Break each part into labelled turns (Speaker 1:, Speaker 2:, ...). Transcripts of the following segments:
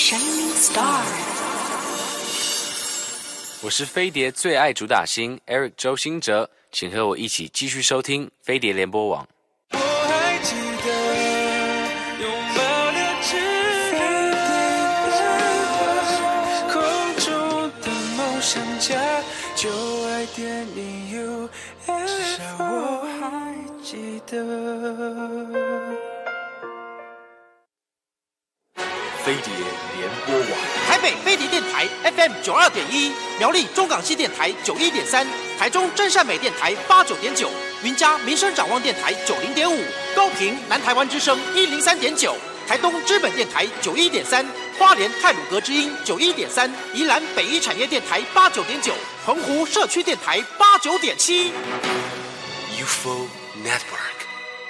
Speaker 1: Shining Star。
Speaker 2: 我是飞碟最爱主打星 Eric 周兴哲，请和我一起继续收听飞碟联播网。
Speaker 3: 我还记得拥抱的翅膀，空中的梦想家，就爱点你 UFO， 至少我还记得。
Speaker 4: 飞碟联播网，
Speaker 5: 台北飞碟电台 FM 92.1，苗栗中港西电台91.3，台中真善美电台89.9，云嘉民生展望电台90.5，高屏南台湾之声103.9，台东知本电台91.3，花莲太鲁阁之音91.3，宜兰北一产业电台89.9，澎湖社区电台89.7。
Speaker 4: UFO Network。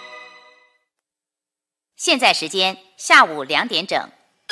Speaker 6: 现在时间下午2点整。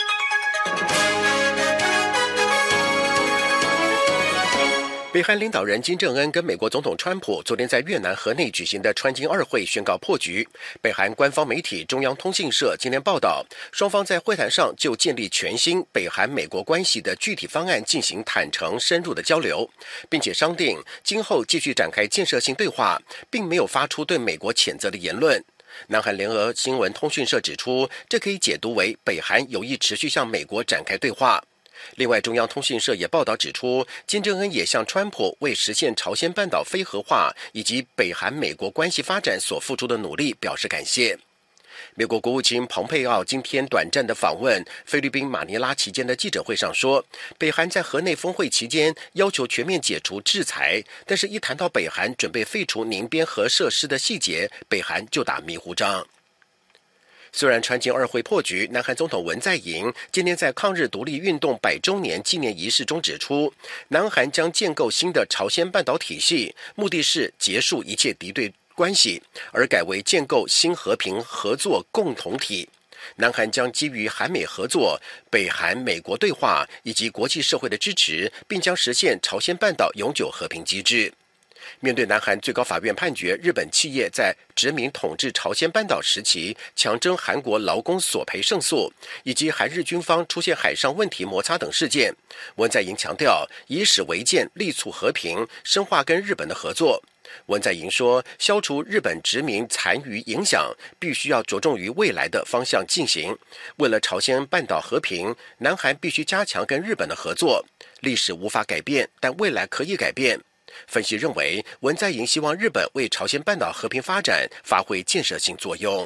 Speaker 7: 北韩领导人金正恩跟美国总统川普昨天在越南河内举行的川金二会宣告破局。北韩官方媒体中央通讯社今天报道，双方在会谈上就建立全新北韩美国关系的具体方案进行坦诚深入的交流，并且商定今后继续展开建设性对话，并没有发出对美国谴责的言论。南韩联合新闻通讯社指出，这可以解读为北韩有意持续向美国展开对话。另外，中央通讯社也报道指出，金正恩也向川普为实现朝鲜半岛非核化以及北韩美国关系发展所付出的努力表示感谢。美国国务卿蓬佩奥今天短暂的访问菲律宾马尼拉期间的记者会上说，北韩在河内峰会期间要求全面解除制裁，但是一谈到北韩准备废除宁边核设施的细节，北韩就打迷糊仗。虽然川金二会破局，南韩总统文在寅今天在抗日独立运动100周年纪念仪式中指出，南韩将建构新的朝鲜半岛体系，目的是结束一切敌对关系，而改为建构新和平合作共同体。南韩将基于韩美合作、北韩美国对话以及国际社会的支持，并将实现朝鲜半岛永久和平机制。面对南韩最高法院判决日本企业在殖民统治朝鲜半岛时期强征韩国劳工索赔胜诉，以及韩日军方出现海上问题摩擦等事件，文在寅强调以史为鉴，力促和平，深化跟日本的合作。文在寅说，消除日本殖民残余影响必须要着重于未来的方向进行。为了朝鲜半岛和平，南韩必须加强跟日本的合作。历史无法改变，但未来可以改变。分析认为，文在寅希望日本为朝鲜半岛和平发展发挥建设性作用。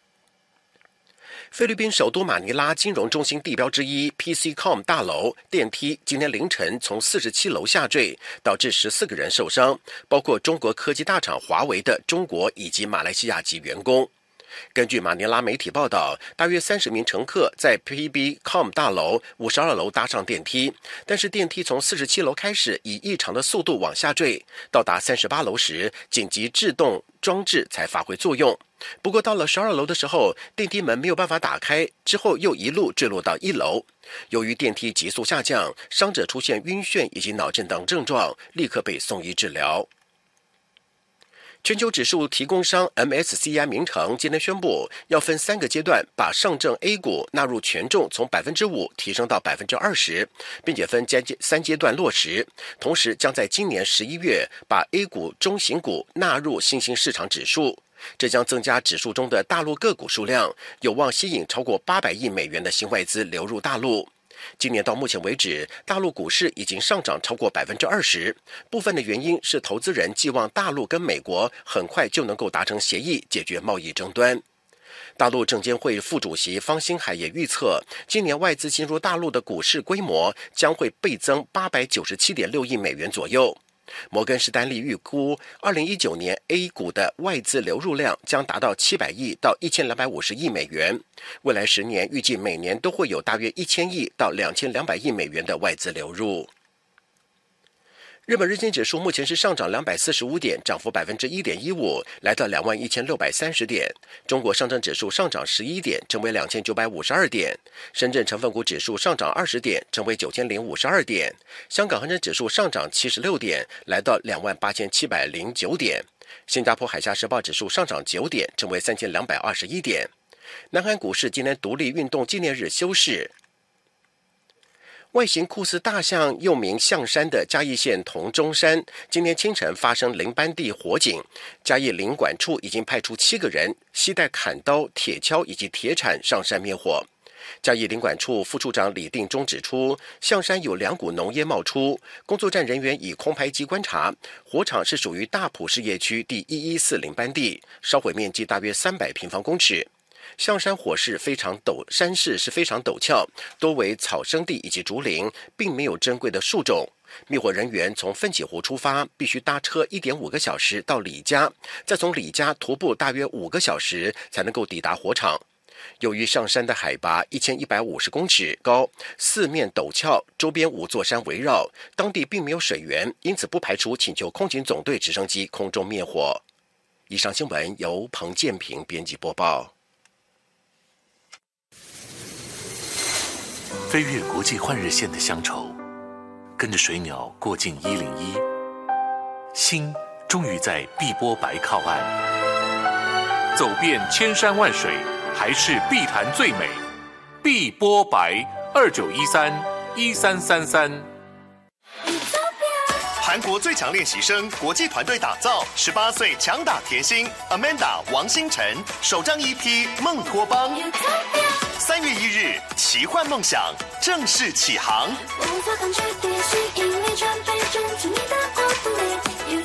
Speaker 7: 菲律宾首都马尼拉金融中心地标之一 PCCOM 大楼电梯今天凌晨从47楼下坠，导致14个人受伤，包括中国科技大厂华为的中国以及马来西亚籍员工。根据马尼拉媒体报道，大约30名乘客在 PBCOM 大楼52楼搭上电梯，但是电梯从47楼开始以异常的速度往下坠，到达38楼时，紧急制动装置才发挥作用。不过到了12楼的时候，电梯门没有办法打开，之后又一路坠落到1楼。由于电梯急速下降，伤者出现晕眩以及脑震荡症状，立刻被送医治疗。全球指数提供商 MSCI 名城今天宣布，要分3个阶段把上证 A 股纳入权重从 5% 提升到 20%， 并且分3阶段落实，同时将在今年11月把 A 股中型股纳入新兴市场指数。这将增加指数中的大陆个股数量，有望吸引超过800亿美元的新外资流入大陆。今年到目前为止，大陆股市已经上涨超过 20%， 部分的原因是投资人寄望大陆跟美国很快就能够达成协议，解决贸易争端。大陆证监会副主席方星海也预测，今年外资进入大陆的股市规模将会倍增897.6亿美元左右。摩根士丹利预估2019年 A 股的外资流入量将达到700亿到1250亿美元，未来10年预计每年都会有大约1000亿到2200亿美元的外资流入。日本日经指数目前是上涨245点，涨幅 1.15%， 来到21,630点。中国上证指数上涨11点，成为2952点。深圳成分股指数上涨20点，成为9052点。香港恒生指数上涨76点，来到28,709点。新加坡海峡时报指数上涨9点，成为3221点。南韩股市今天独立运动纪念日休市。 外形酷似大象又名象山的嘉义县同中山，今天清晨发生林班地火警，嘉义林管处已经派出7个人携带砍刀、铁锹以及铁铲上山灭火。嘉义林管处副处长李定忠指出，象山有2股浓烟冒出，工作站人员以空拍机观察，火场是属于大埔事业区第114林班地，烧毁面积大约300平方公尺。象山火势山势是非常陡峭，多为草生地以及竹林，并没有珍贵的树种。灭火人员从奋起湖出发，必须搭车1.5个小时到李家，再从李家徒步大约5个小时才能够抵达火场。由于上山的海拔1150公尺高，四面陡峭，周边5座山围绕，当地并没有水源，因此不排除请求空警总队直升机空中灭火。以上新闻由彭建平编辑播报。
Speaker 1: 飞越国际换日线的乡愁，跟着水鸟过境101，心终于在碧波白靠岸。走遍千山万水，还是碧潭最美。碧波白29131333。
Speaker 8: 韩国最强练习生国际团队打造，18岁强打甜心 Amanda 王星辰首张 EP 梦托邦。3月1日，奇幻梦想正式起航。无法抗拒的吸引力，全被震出你的国度里。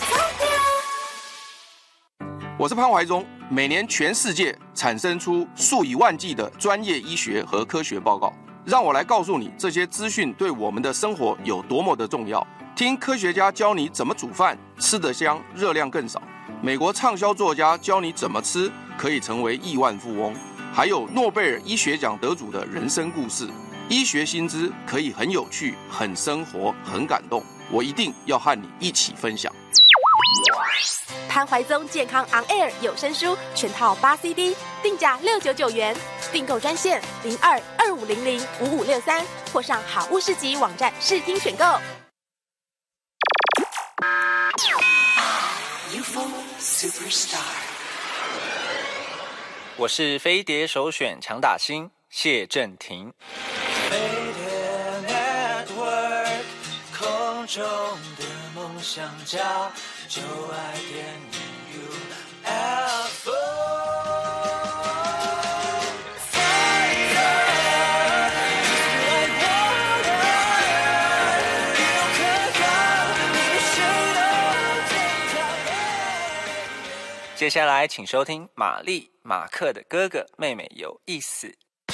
Speaker 9: 我是潘怀宗。每年全世界产生出数以万计的专业医学和科学报告，让我来告诉你这些资讯对我们的生活有多么的重要。听科学家教你怎么煮饭，吃得香，热量更少。美国畅销作家教你怎么吃可以成为亿万富翁。还有诺贝尔医学奖得主的人生故事，医学新知可以很有趣、很生活、很感动。我一定要和你一起分享。
Speaker 10: 潘怀宗健康 On Air 有声书全套8 CD， 定价699元，订购专线0225005563，或上好物市集网站试听选购。
Speaker 11: 我是飞碟首选强打星谢震廷。
Speaker 3: 飞碟 Network， 空中的梦想家，就爱点你 UFO。
Speaker 11: 接下来请收听玛丽马克的哥哥妹妹有意思。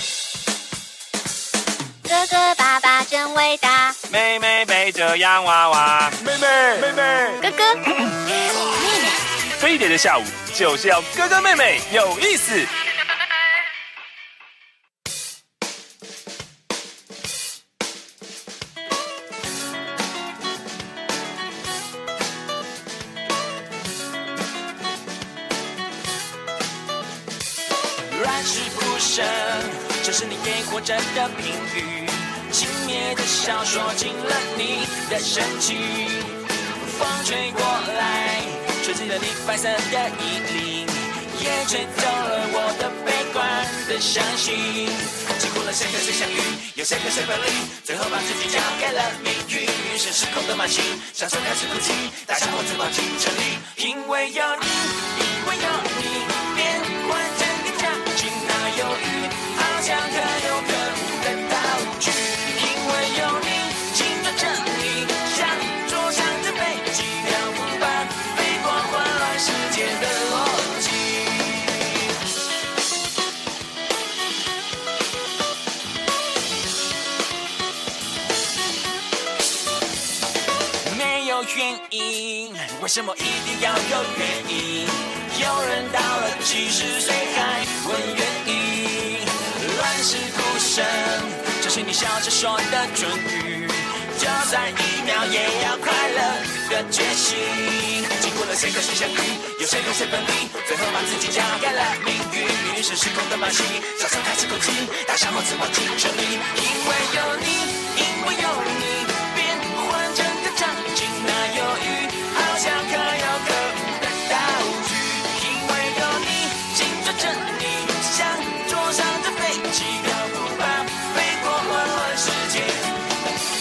Speaker 12: 哥哥爸爸真伟大，
Speaker 13: 妹妹背着洋娃娃，
Speaker 12: 妹妹哥哥妹妹。
Speaker 13: 飞碟的下午就是要哥哥妹妹有意思。
Speaker 3: 乱世不胜，这是你给活着的评语。轻蔑的笑说进了你的神情，风吹过来，吹起了你白色的衣领，也吹走了我的悲观的相信。经过了谁和谁相遇，有谁和谁分离，最后把自己交给了命运。于是失控的马戏，享受开始哭泣，大家伙子跑进城里，因为有你，因为有你，变换整个家境那忧郁，好像可有可无的道具。因为有你，紧抓着你，像桌上的飞机，漂浮吧，飞过混乱世界的逻辑。没有原因，为什么一定要有原因？有人到了70岁还问原因，乱世孤身，这是你笑着说的准语，就算1秒也要快乐的决心。经过了谁和谁相遇，有谁和谁分离，最后把自己交给了命运。于是失控的马戏，享受开始哭泣，大小伙子跑进城里，因为有你，因为有你，变换整个场景那忧郁，好像可有可无的道具。因为有你，紧抓着你，像桌上的飞机，漂浮吧，飞过混乱世界。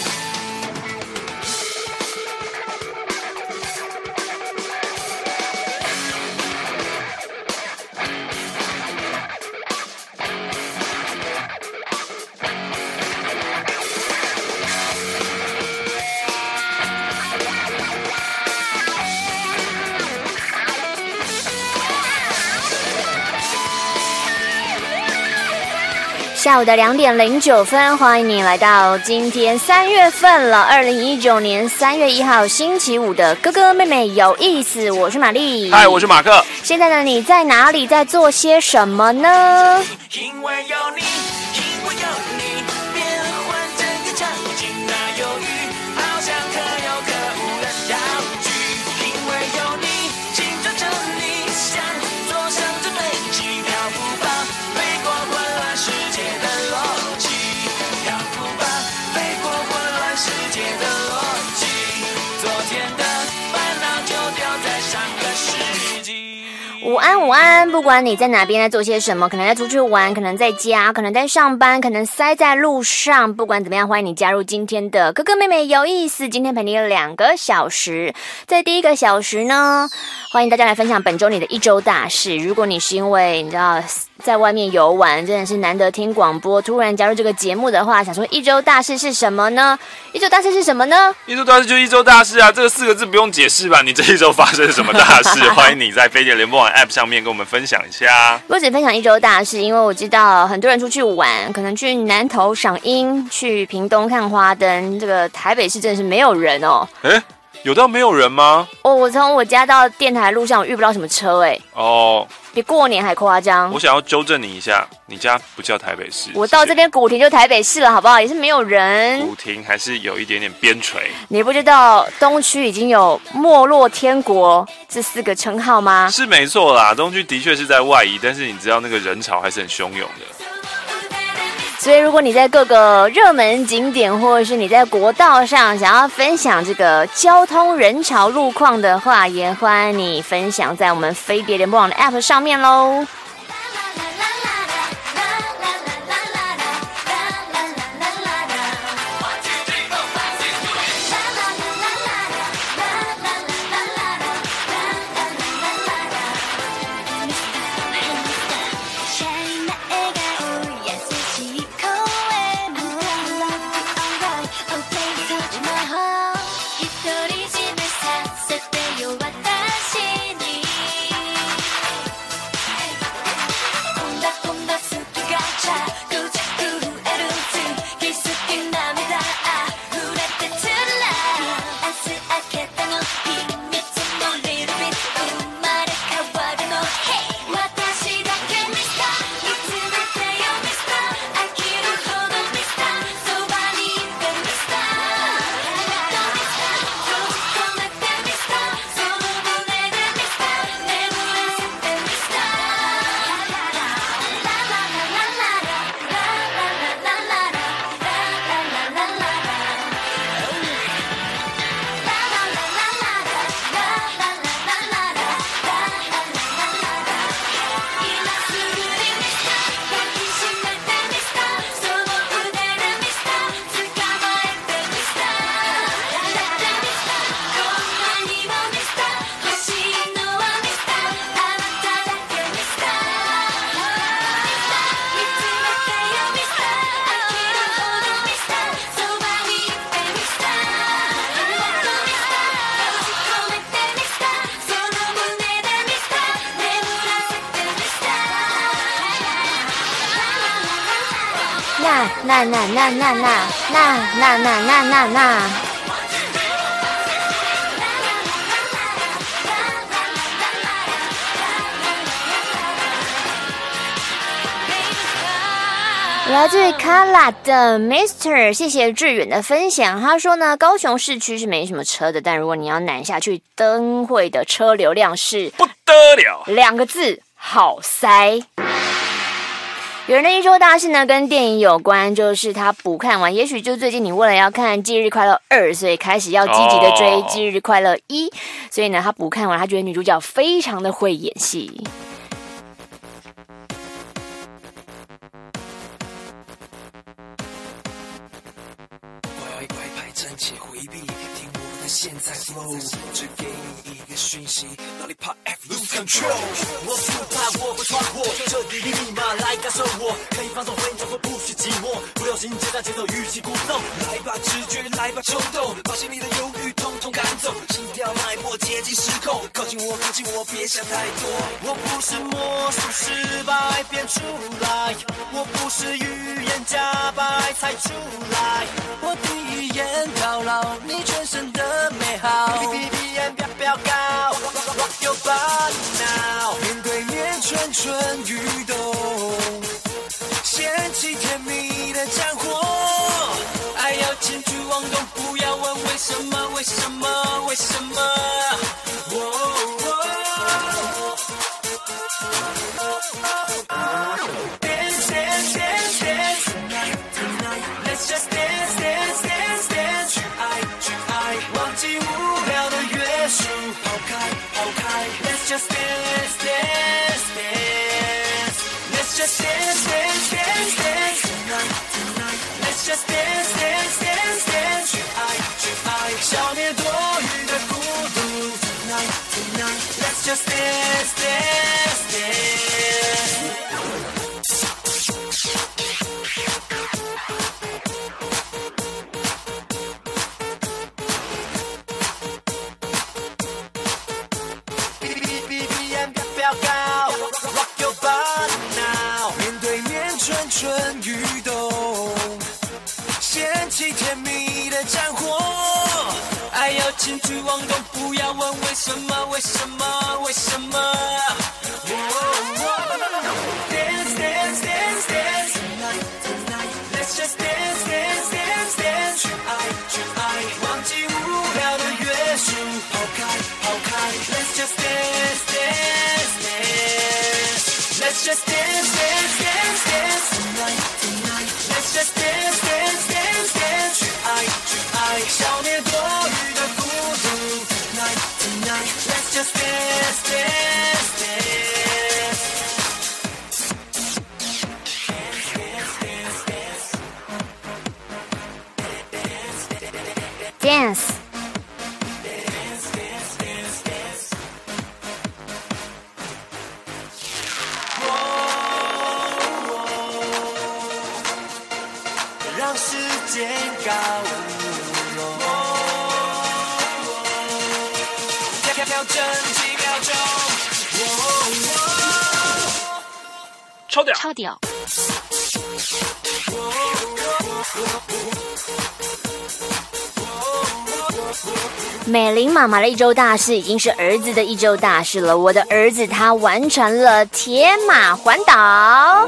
Speaker 14: 下午的2点09分，欢迎你来到今天3月份了，2019年3月1号星期五的哥哥妹妹有意思，我是玛丽，
Speaker 13: 嗨，我是马克。
Speaker 14: 现在的你在哪里，在做些什么呢？
Speaker 3: 因为有你，因为有你，变换整个场景那忧郁，好像可有可无的道具。因为有你，紧抓着你，想坐上这飞机，漂浮吧，飞过混乱世界的逻辑，漂浮吧，飞过混乱世界的逻辑。昨天的烦恼就丢在上个世纪。
Speaker 14: 午安午安，不管你在哪边，在做些什么，可能在出去玩，可能在家，可能在上班，可能塞在路上，不管怎么样，欢迎你加入今天的哥哥妹妹有意思。今天陪你2个小时，在第1个小时呢，欢迎大家来分享本周你的一周大事。如果你是因为你知道在外面游玩，真的是难得听广播，突然加入这个节目的话，想说一周大事是什么呢？一周大事是什么呢？
Speaker 13: 一周大事就一周大事啊，这个4个字不用解释吧？你这一周发生什么大事？欢迎你在飞碟联播网 App 上面跟我们分享一下。
Speaker 14: 我只分享一周大事，因为我知道很多人出去玩，可能去南投赏樱，去屏东看花灯，这个台北市真的是没有人哦。
Speaker 13: 有到没有人吗？
Speaker 14: 我从我家到电台路上，我遇不到什么车比过年还夸张。
Speaker 13: 我想要纠正你一下，你家不叫台北市，
Speaker 14: 我到这边古亭就台北市了，好不好？也是没有人。
Speaker 13: 古亭还是有一点点边陲。
Speaker 14: 你不知道东区已经有没落天国这4个称号吗？
Speaker 13: 是没错啦，东区的确是在外移，但是你知道那个人潮还是很汹涌的。
Speaker 14: 所以如果你在各个热门景点，或者是你在国道上想要分享这个交通人潮路况的话，也欢迎你分享在我们飞碟联播网的 App 上面咯。那来自于卡拉的 Mr. 谢谢志远的分享。他说呢，高雄市区是没什么车的，但如果你要南下去，灯会的车流量是
Speaker 13: 不得了
Speaker 14: ，2个字，好塞。有人的一周大事呢，跟电影有关，就是他补看完，也许就最近你为了要看《忌日快乐2》，所以开始要积极的追《忌日快乐1》，所以呢，他补看完，他觉得女主角非常的会演戏。
Speaker 15: 乖乖排成且回避，听我的
Speaker 3: 的现在 flow， 只给你一个讯息，哪里怕 F lose control。我不怕，我不闯祸，这里的密码来感受我，可以放纵混淆或不许寂寞，不流行接大节奏，语气鼓动，来吧直觉，来吧冲动，把心里的忧郁统统赶走，心跳脉搏接近失控，靠近我，靠近我，别想太多。我不是魔术失败变出来，我不是预言假白猜出来，我第一眼窈窕你全身的美好，鼻眼飙高 ，Rock your body now， 面对面蠢蠢欲动，掀起甜蜜的战火，爱要轻举妄动，不要问为什么，为什么，为什么。Dance, dance, dance, dance tonight, tonight. Let's just dance, dance, dance, dance. 去爱，去爱，忘记无聊的约束，抛开，抛开。Let's just dance, dance, dance. Let's just dance, dance, dance, dance tonight, tonight. Let's just dance, dance, dance, dance. 去爱，去爱，消灭多余的孤独。Tonight, tonight. Let's just dance, dance, dance. Rock your body now， 面对面蠢蠢欲动，掀起甜蜜的战火，爱要轻举妄动，不要问为什么，为什么，为什么。Dance, dance, dance, dance tonight, tonight. Let's just dance, dance, dance, dance. 去爱，去爱，忘记无聊的约束，抛开，抛开。Let's just dance, dance, dance. Let's just dance, dance, dance, dance tonight, tonight. Let's just dance, dance, dance, dance. 去爱，去爱，消灭多余的孤独。Tonight, tonight. Let's just dance, dance, dance.
Speaker 14: Dance。
Speaker 3: 让时间告乌龙，调整几秒钟，
Speaker 13: 超屌，
Speaker 14: 超屌。美玲妈妈的一周大事已经是儿子的一周大事了。我的儿子他完成了铁马环岛。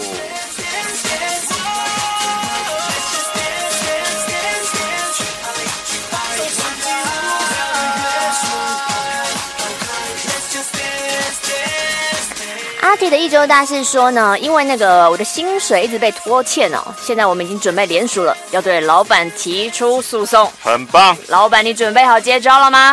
Speaker 14: 阿弟的一周大事说呢，因为我的薪水一直被拖欠哦，现在我们已经准备联署了，要对老板提出诉讼。
Speaker 13: 很棒，
Speaker 14: 老板，你准备好接招了吗？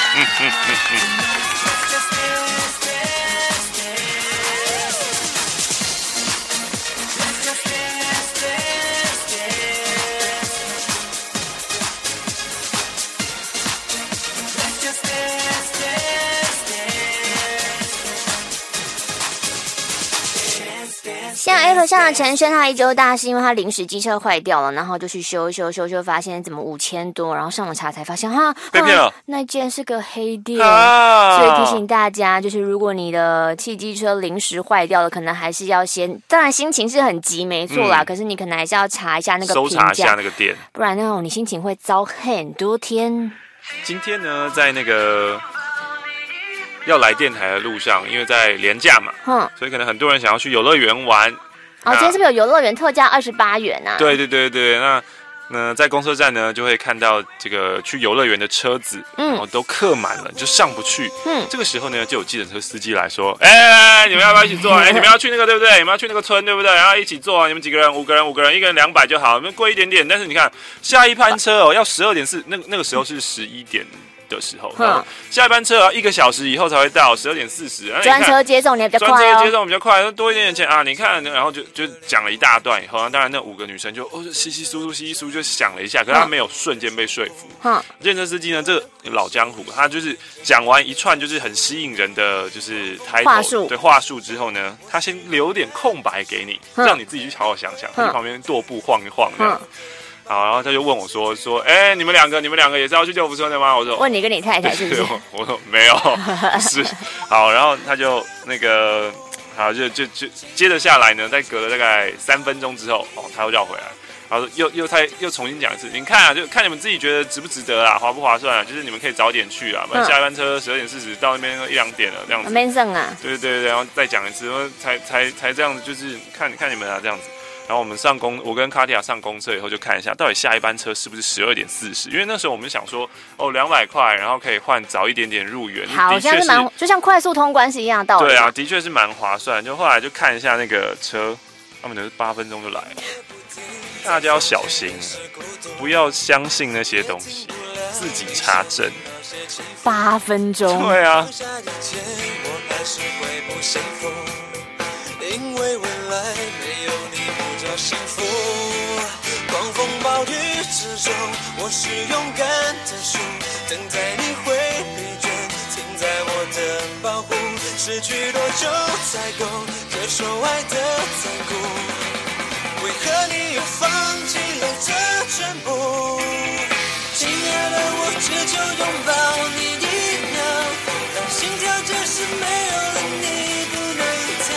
Speaker 14: 像 A 头上的陈轩，他一周大事，因为他临时机车坏掉了，然后就去修，发现怎么5000多，然后上网查才发现
Speaker 13: 被骗了，
Speaker 14: 那间是个黑店，所以提醒大家，就是如果你的汽机车临时坏掉了，可能还是要先，当然心情是很急没错啦，可是你可能还是要查一下那个评价，
Speaker 13: 搜查一下那个店，
Speaker 14: 不然你心情会糟很多天。
Speaker 13: 今天呢，在要来电台的路上，因为在连假嘛，所以可能很多人想要去游乐园玩。
Speaker 14: 今天是不是有游乐园特价28元啊？
Speaker 13: 对，那在公车站呢，就会看到这个去游乐园的车子，然后都客满了，就上不去。这个时候呢，就有计程车司机来说：“你们要不要一起坐？你们要去那个对不对？你们要去那个村对不对？然后一起坐，你们几个人？5个人，一个人200就好，你们贵一点点。但是你看下一班车要12点4，那个时候是11点的时候，下一班车1个小时以后才会到，12:40。
Speaker 14: 专车接送你比较快
Speaker 13: 专车接送比较快，多一点点钱啊！你看，然后就讲了一大段以后，当然那5个女生就稀稀疏疏就想了一下，可是她没有瞬间被说服。计程车司机呢，这个老江湖，他就是讲完一串就是很吸引人的就是
Speaker 14: 话术，
Speaker 13: 对话术之后呢，他先留点空白给你，让你自己去好好想想，他在旁边踱步晃一晃这样。好，然后他就问我说，你们两个也是要去救护车的吗？我说
Speaker 14: 问你跟你太太是不是？
Speaker 13: 我说没有，是。好，然后他就那个，好就接着下来呢，再隔了大概3分钟之后，他又绕回来，然后又重新讲一次。你看啊，就看你们自己觉得值不值得啦，划不划算啊？就是你们可以早点去啊，不然下一班车12:40到那边1-2点了这样子。
Speaker 14: 没剩啊。
Speaker 13: 对，然后再讲一次，才这样子，就是看你们啊这样子。然后我跟卡蒂亚上公车以后就看一下，到底下一班车是不是12:40？因为那时候我们想说，200块，然后可以换早一点点入园，
Speaker 14: 好像是就像快速通关是一样的道理。
Speaker 13: 对啊，的确是蛮划算。就后来就看一下那个车，他们是8分钟就来了。大家要小心，不要相信那些东西，自己查证。
Speaker 14: 8分钟。
Speaker 13: 对啊。
Speaker 3: 因为未来没有你不叫幸福，狂风暴雨之中，我是勇敢的树，等待你会疲倦，停在我的保护，失去多久才够接受爱的残酷？为何你又放弃了这全部？亲爱的，我只求拥抱你1秒，让心跳就是没有了你不能逃。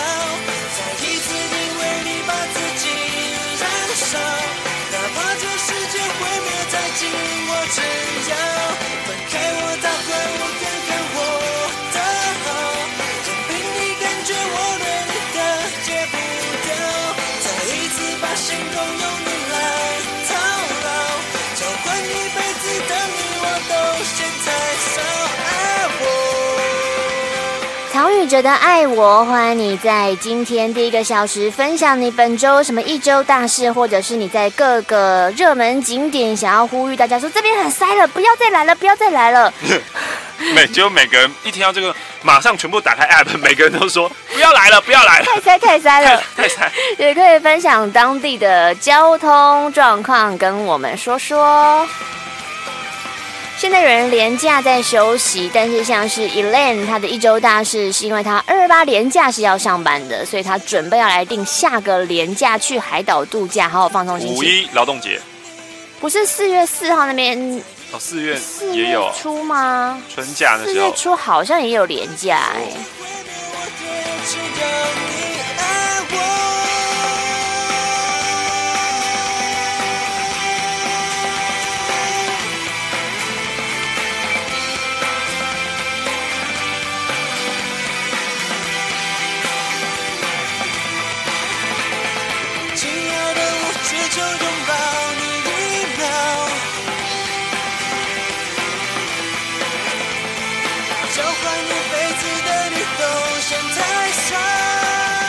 Speaker 3: 哪怕这世界毁灭在紧握之遥，分开我大怪我看看我的好，任凭你感觉我对你的戒不掉，再一次把心痛用你来套牢，交换一辈子的你我都现在少爱我。
Speaker 14: 曹宇哲的爱我，欢迎你在今天第1个小时分享你本周什么1周大事，或者是你在各个热门景点想要呼吁大家说这边很塞了，不要再来了，不要再来了。
Speaker 13: 结果每个人一听到这个，马上全部打开 app， 每个人都说不要来了，不要来了，
Speaker 14: 太塞了，
Speaker 13: 太塞。
Speaker 14: 也可以分享当地的交通状况，跟我们说说。现在有人连假在休息，但是像是 Elaine 她的1周大事是因为她228连假是要上班的，所以她准备要来订下个连假去海岛度假，好好放松心情。
Speaker 13: 5·1劳动节
Speaker 14: 不是4月4号那边
Speaker 13: 4月也有
Speaker 14: 初吗？
Speaker 13: 春假的时候
Speaker 14: 4月初好像也有连假
Speaker 3: 就拥抱你1秒，交换一辈子的你都嫌太少。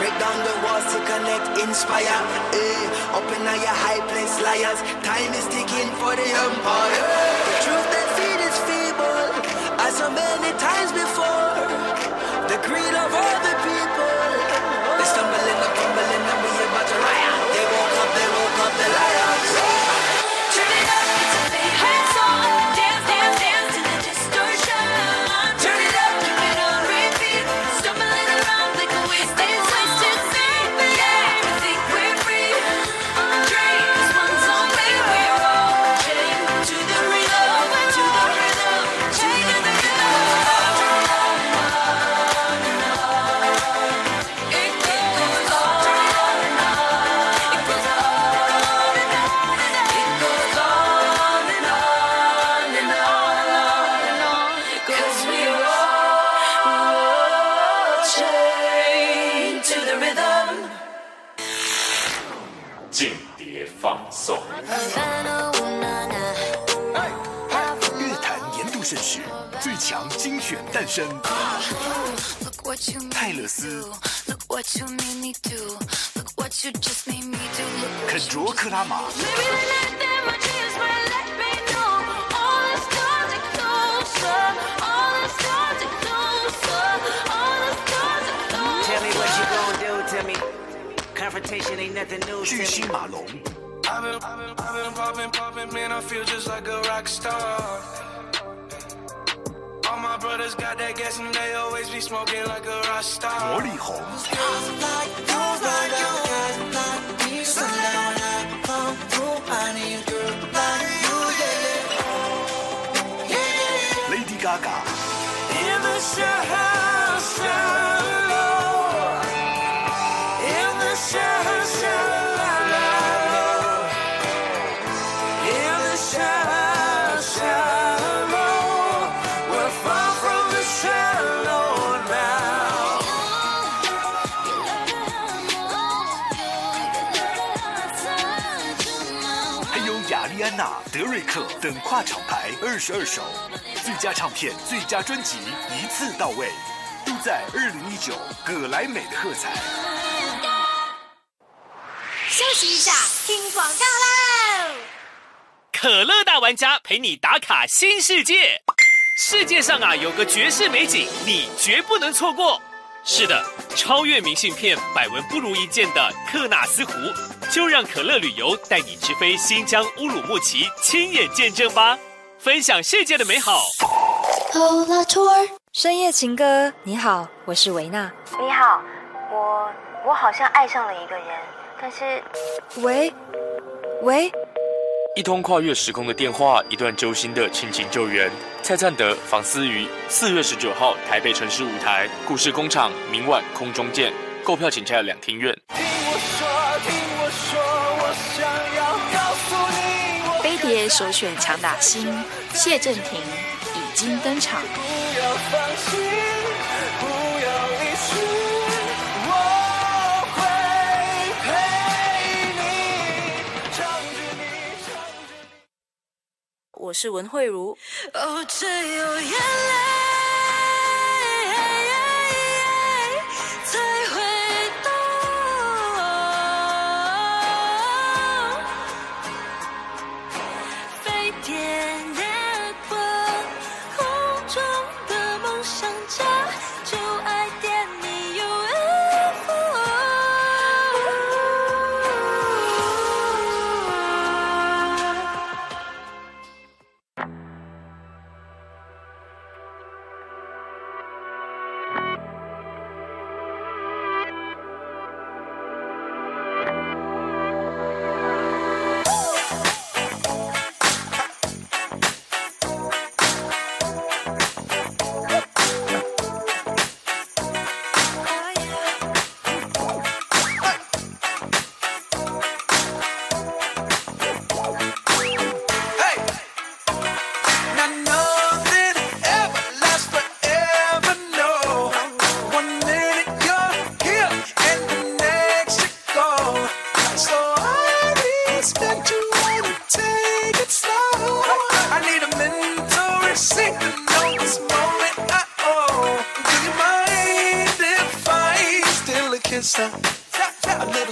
Speaker 15: break down the walls to connect, inspire. Open up your high place, liars. Time is ticking for the empire. The truth they feed is feeble, as so many times before. The greed of all the people. They stumbling and fumbling and we about to riot. They woke up, the lions.
Speaker 3: Turn it up, it's a favorite song. Dance, dance, dance to the distortion. Turn it up, keep it on repeat. Stumbling around like a wasted scene. Yeah, we think we're free. Drink this one song, baby, we're all chained to the rhythm, to the rhythm, chained to the rhythm. It goes on and on. It goes on and on. It goes on and on and on and on. 'Cause we're all chained to the rhythm.
Speaker 1: 间谍放送。
Speaker 8: 乐坛年度盛事，最强精选诞生。泰勒斯、肯卓克拉玛、巨星马龙。
Speaker 15: I've been popping, man, I feel just like a rock star. All my brothers got that gas and they always be smoking like a rock star.
Speaker 8: 魔力红。Lady Gaga。
Speaker 15: In the shower, shower, in the shower, shower.In the shallow, shallow, we're far from the shallow now.
Speaker 8: 还有雅丽安娜、德瑞克等跨厂牌22首，最佳唱片、最佳专辑一次到位，都在2019葛莱美的喝彩。
Speaker 12: 休息一下，听广告喽！
Speaker 16: 可乐大玩家陪你打卡新世界。世界上有个绝世美景，你绝不能错过。是的，超越明信片，百闻不如一见的克纳斯湖，就让可乐旅游带你直飞新疆乌鲁木齐，亲眼见证吧！分享世界的美好。
Speaker 17: 深夜情歌，你好，我是维娜。
Speaker 14: 你好，我好像爱上了一个人，但是，
Speaker 17: 喂。
Speaker 2: 一通跨越时空的电话，一段揪心的亲情救援。蔡灿德、房思瑜，4月19号台北城市舞台，故事工厂，明晚空中见。购票请洽两厅院。
Speaker 15: 听我说，我想要告诉你。
Speaker 18: 飞碟首选强打星，谢震廷已经登场。
Speaker 15: 不要放弃，不要离去，我会陪你，唱着你。
Speaker 18: 我是文慧茹。
Speaker 3: 哦，只有眼泪才会懂，飞碟联播，空中的梦想家，就爱点你 UFO。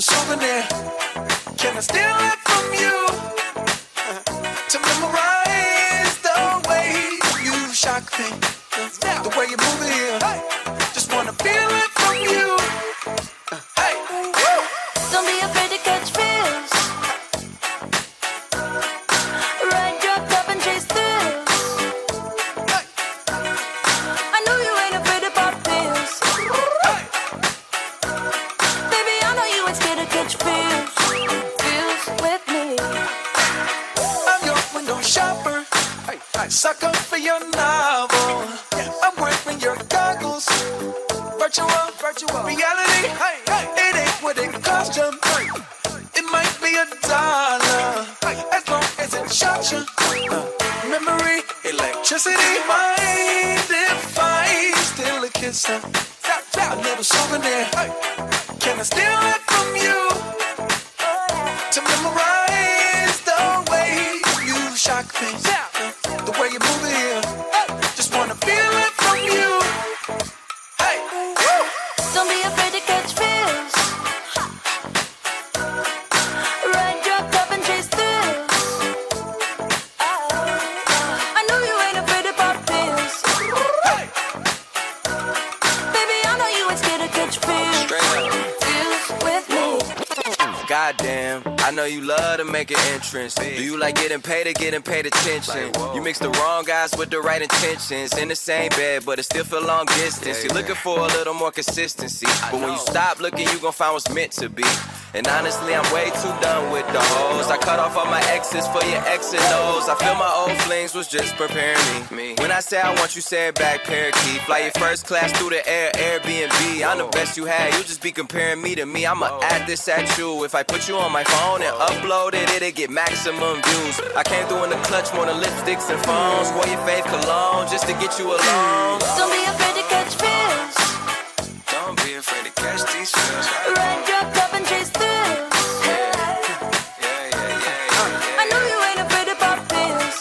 Speaker 15: little souvenir. Can I steal it from you? To memorize the way you shock me, the way you move it here. Just wanna feel it from you. Hey,
Speaker 3: don't be afraid to catch feels. Ride your cup and chase thrills. I know you ain't afraid to pop pills. Baby, I know you ain't scared to catch feels. Feels with me.
Speaker 15: I'm your window shopper. Sucker for your novel. I'm wearing your goggles. Virtual reality. It ain't what it cost you. It might be $1 as long as it shocks you. Memory, electricity. Mind if I steal a kiss? A little souvenir. Can I steal it from you? To memorize the way you shock me, the way you move it here. Just wanna feel it from you. Hey,
Speaker 3: don't be afraid to catch feels. Ride your cup and chase thrills. I know you ain't afraid to pop pills. Baby, I know you ain't scared to catch feels. Feels with me.
Speaker 19: Goddamn, I know you love to make an entrance. Do you like getting paid or getting paid attention? You mix the wrong guys with the right intentions. In the same bed, but it still feel long distance. You're looking for a little more consistency. But when you stop looking, you gon' find what's meant to be. And honestly, I'm way too done with the hoes. I cut off all my exes for your X and O's. I feel my old flings was just preparing me. When I say I want you, say it back, parakeet. Fly your first class through the air, Airbnb. I'm the best you had, you just be comparing me to me. I'ma add this at you. If I put you on my phone and upload it, it'll get maximum views. I came through in the clutch, more than lipsticks and phones. Wore your fave cologne just to get you alone.
Speaker 3: Don't be afraid to catch feels.
Speaker 19: Don't be afraid to catch these feels.
Speaker 3: Ride your cup and chase thrills. I know you ain't afraid to pop pills.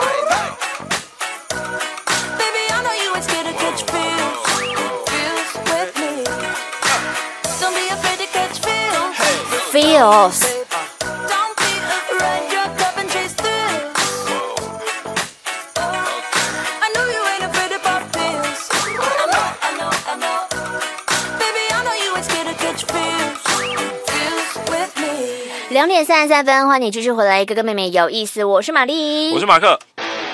Speaker 3: Baby, I know you ain't scared to catch feels. Feels with me. Don't be afraid to catch feels.
Speaker 14: Feels.
Speaker 3: Don't be ride your cup and chase thrills. I know you ain't afraid to pop pills. I know. Baby, I know you ain't scared to catch feels. Feels with me.
Speaker 14: 2点33分，欢迎你继续回来，哥哥妹妹有意思，我是玛丽，
Speaker 13: 我是马克。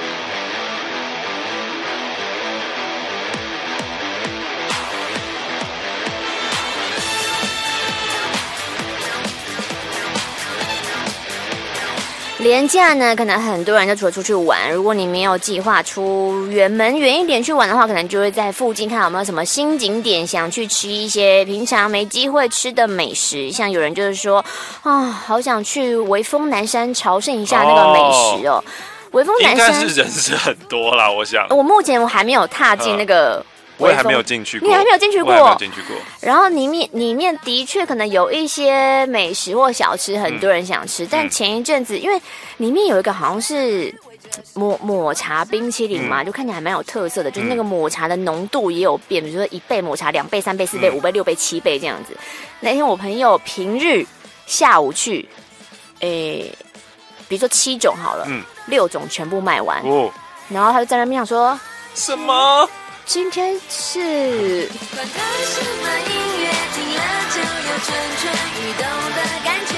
Speaker 14: 连假呢，可能很多人就除了出去玩，如果你没有计划出远门远一点去玩的话，可能就会在附近看有没有什么新景点，想去吃一些平常没机会吃的美食。像有人就是说，好想去微风南山朝圣一下那个美食哦。微风南山
Speaker 13: 应该是人是很多啦，我想。
Speaker 14: 我目前还没有踏进那个。
Speaker 13: 我也还没有进去过，
Speaker 14: 你还没有进去过？
Speaker 13: 我还没有进去过。
Speaker 14: 然后里面的确可能有一些美食或小吃，很多人想吃。但前一阵子，因为里面有一个好像是抹茶冰淇淋嘛，就看起来还蛮有特色的，就是那个抹茶的浓度也有变，比如说1倍抹茶、2倍、3倍、4倍、5倍、6倍、7倍这样子。那天我朋友平日下午去，比如说7种好了，6种全部卖完，然后他就在那边想说
Speaker 13: 什么？
Speaker 14: 今天是
Speaker 3: 管它什么音乐，听了就有蠢蠢欲动的感觉。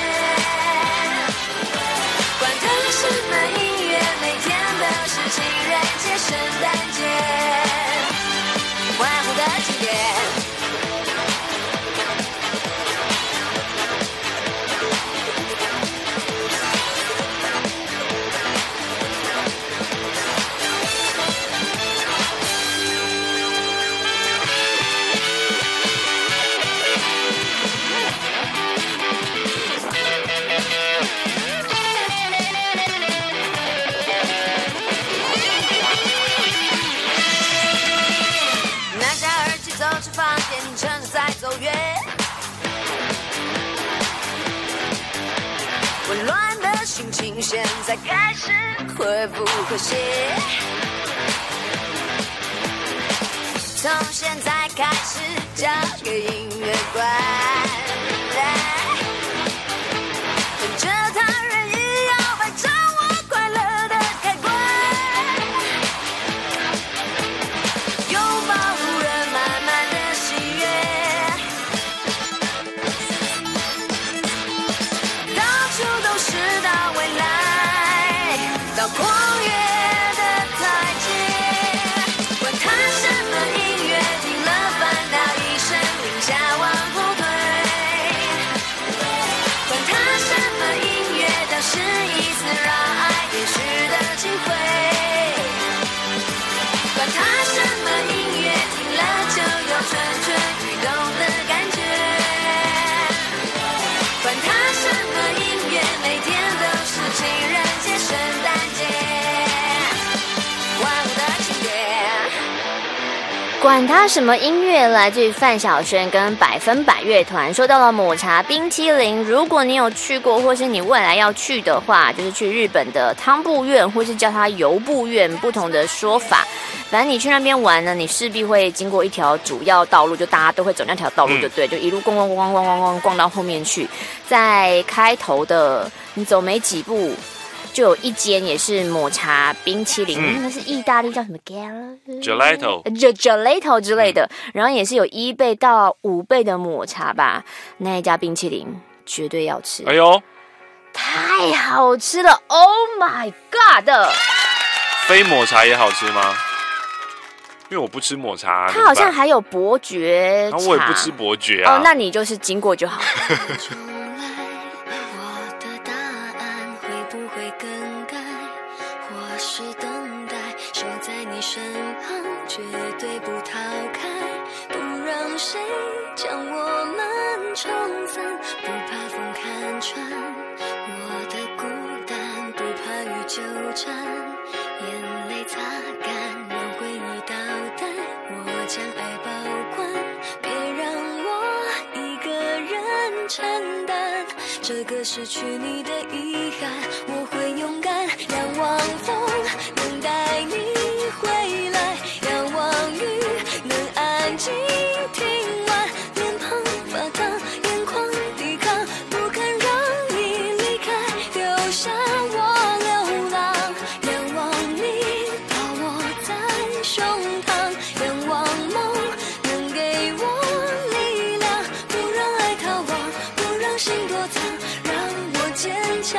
Speaker 3: 管它什么音乐，每天都是情人节、圣诞节，欢呼的季节。混乱的心情现在开始恢复和谐，从现在开始交给音乐管。
Speaker 14: 管它什么音乐，来自于范晓萱跟100%乐团。说到了抹茶冰淇淋，如果你有去过，或是你未来要去的话，就是去日本的汤布院，或是叫它游步院，不同的说法。反正你去那边玩呢，你势必会经过一条主要道路，就大家都会走那条道路，就对，就一路逛到后面去。在开头的，你走没几步，就有一间也是抹茶冰淇淋，那是意大利叫什么 Gelato 之类的，然后也是有1倍到5倍的抹茶吧。那一家冰淇淋绝对要吃，
Speaker 13: 哎呦，
Speaker 14: 太好吃了 ！Oh my god！
Speaker 13: 非抹茶也好吃吗？因为我不吃抹茶，
Speaker 14: 它好像还有伯爵茶，
Speaker 13: 我也不吃伯爵啊。
Speaker 14: 哦，那你就是经过就好。
Speaker 20: 身旁绝对不逃开，不让谁将我们冲散，不怕风看穿我的孤单，不怕雨纠缠，眼泪擦干，让回忆倒带，我将爱保管，别让我一个人承担这个失去你的遗憾。我会勇敢仰望风，能带你回来，仰望雨，能安静听完，脸庞发烫，眼眶抵抗，不肯让你离开，丢下我流浪。仰望你抱我在胸膛，仰望梦能给我力量，不让爱逃亡，不让心躲藏，让我坚强。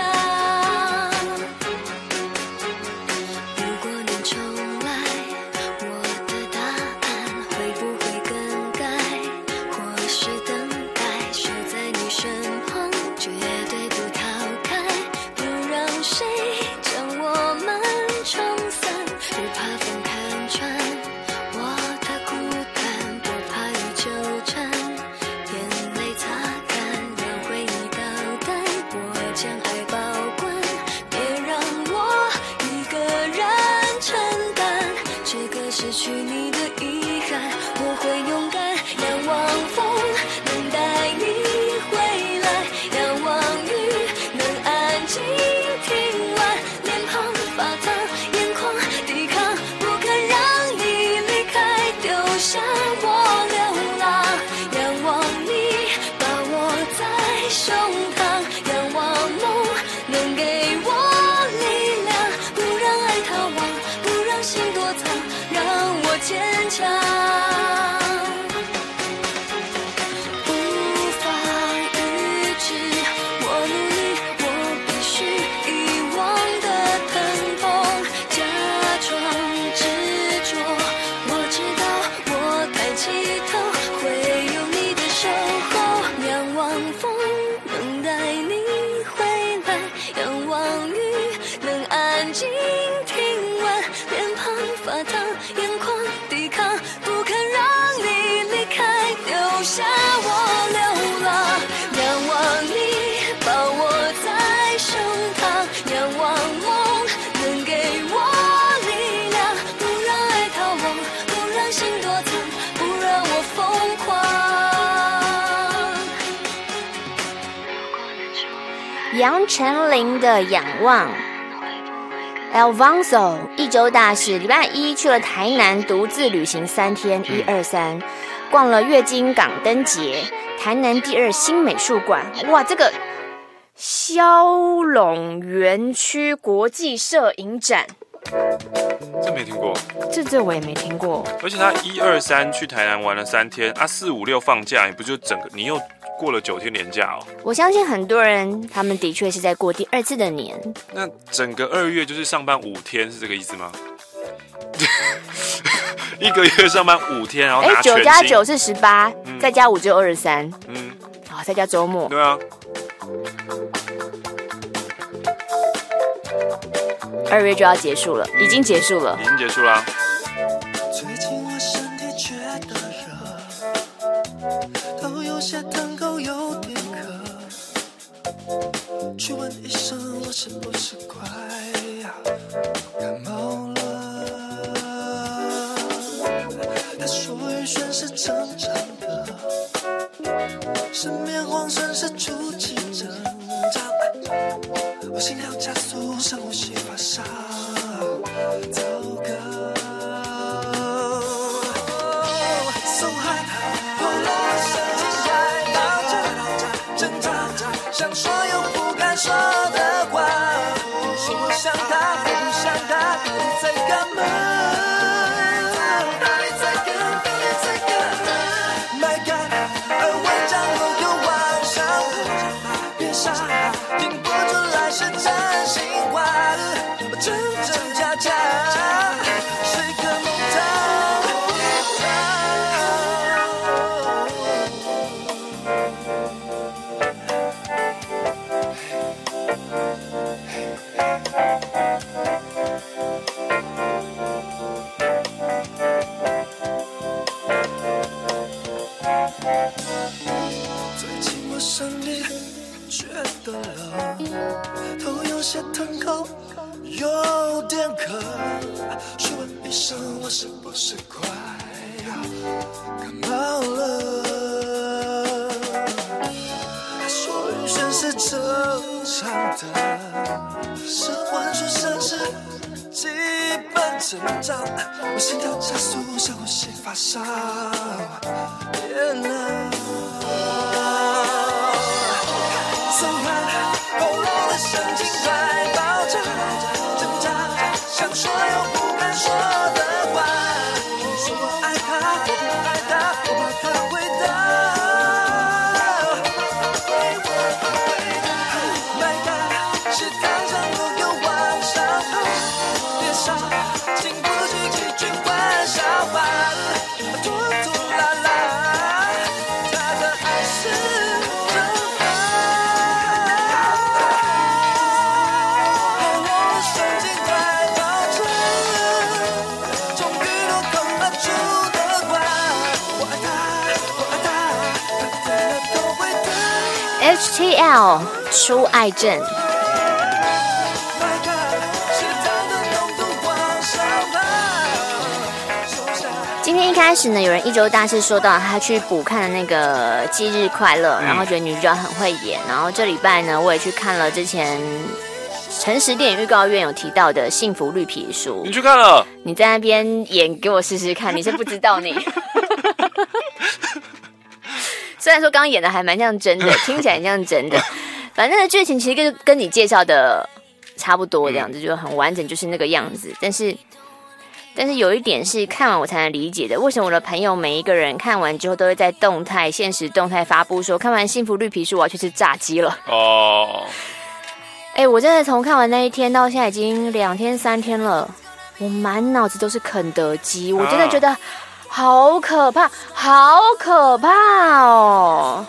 Speaker 14: 杨丞琳的《仰望》，Alfonso 一周大事，礼拜一去了台南独自旅行3天，1、2、3，逛了月经港灯节、台南第2新美术馆，哇，这个骁龙园区国际摄影展，
Speaker 13: 这没听过，
Speaker 14: 这我也没听过。
Speaker 13: 而且他1、2、3去台南玩了3天啊，4、5、6放假，你不就整个你又过了9天连假哦？
Speaker 14: 我相信很多人他们的确是在过第2次的年。
Speaker 13: 那整个2月就是上班5天，是这个意思吗？1个月上班5天，然后拿全薪。9
Speaker 14: 加9是18，再加5就23。好，再加周末。
Speaker 13: 对啊。
Speaker 14: 2月就要结束了，已经结束了。
Speaker 13: 已经结束啦。
Speaker 20: 最近我身体觉得热，头有些疼，口有点渴，去问医生我是不是快要感冒了？他说
Speaker 15: So hot， 破了神经快爆炸，挣扎，想说又不敢说的话，说想他，或不想他，到底在干嘛？到底在干？My God， 而文章我又往上爬，别傻，听不出来是真心话，真真假假，是个梦汤。最近我身体觉得冷，头有些疼痛，有点渴。说医生，我是不是快要感冒了？他说晕眩是正常的，是昏睡甚是基本征兆。我心跳加速，想呼吸发烧，天哪！So hot， 喉咙的神经快爆炸，挣扎，想说又不敢说的话，说我爱他，我不爱他，我怕他回答。My God， 是当场我又往上爬，别傻，经不起几句玩笑话，拖拖拉拉，他的爱是真话。喉咙的神经快爆炸，终于落空了出的话，我爱他，我爱他，他点了头回答。
Speaker 14: HTL 初爱症。今天一开始呢，有人一周大事说到他去补看了那个《忌日快乐》，然后觉得女主角很会演。然后这礼拜呢，我也去看了之前诚实电影预告院有提到的《幸福绿皮书》。
Speaker 13: 你去看了？
Speaker 14: 你在那边演给我试试看，你是不知道你。虽然说刚刚演的还蛮像真的，听起来很像真的，反正的剧情其实跟你介绍的差不多，这样子就很完整，就是那个样子。但是有一点是看完我才能理解的，为什么我的朋友每一个人看完之后都会在现实动态发布说，看完《幸福绿皮书》我要去吃炸鸡了。哦，我真的从看完那一天到现在已经2天3天了，我满脑子都是肯德基，我真的觉得好可怕，好可怕哦！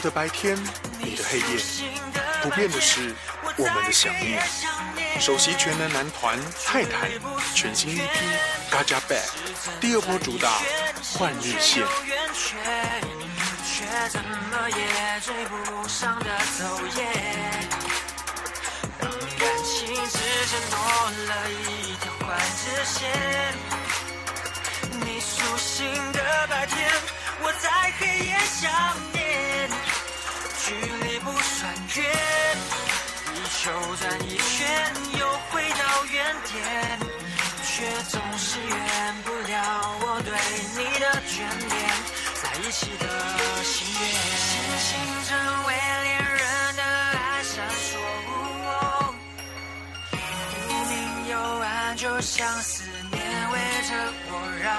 Speaker 21: 的白天，你的黑夜，不变的是我们的想念。首席全能男团泰坦全新一批 Gaja Bad 第二波主打换日线。却怎么也追不上的走夜，当感情之间多了一条换日线，你苏醒的白天，我在黑夜想念，距离不算远，地球转一圈又回到原点，却总是圆不了我对你的眷恋。在一起的心愿，星星成为恋人的爱闪烁，无名幽暗，就像思念围着我绕。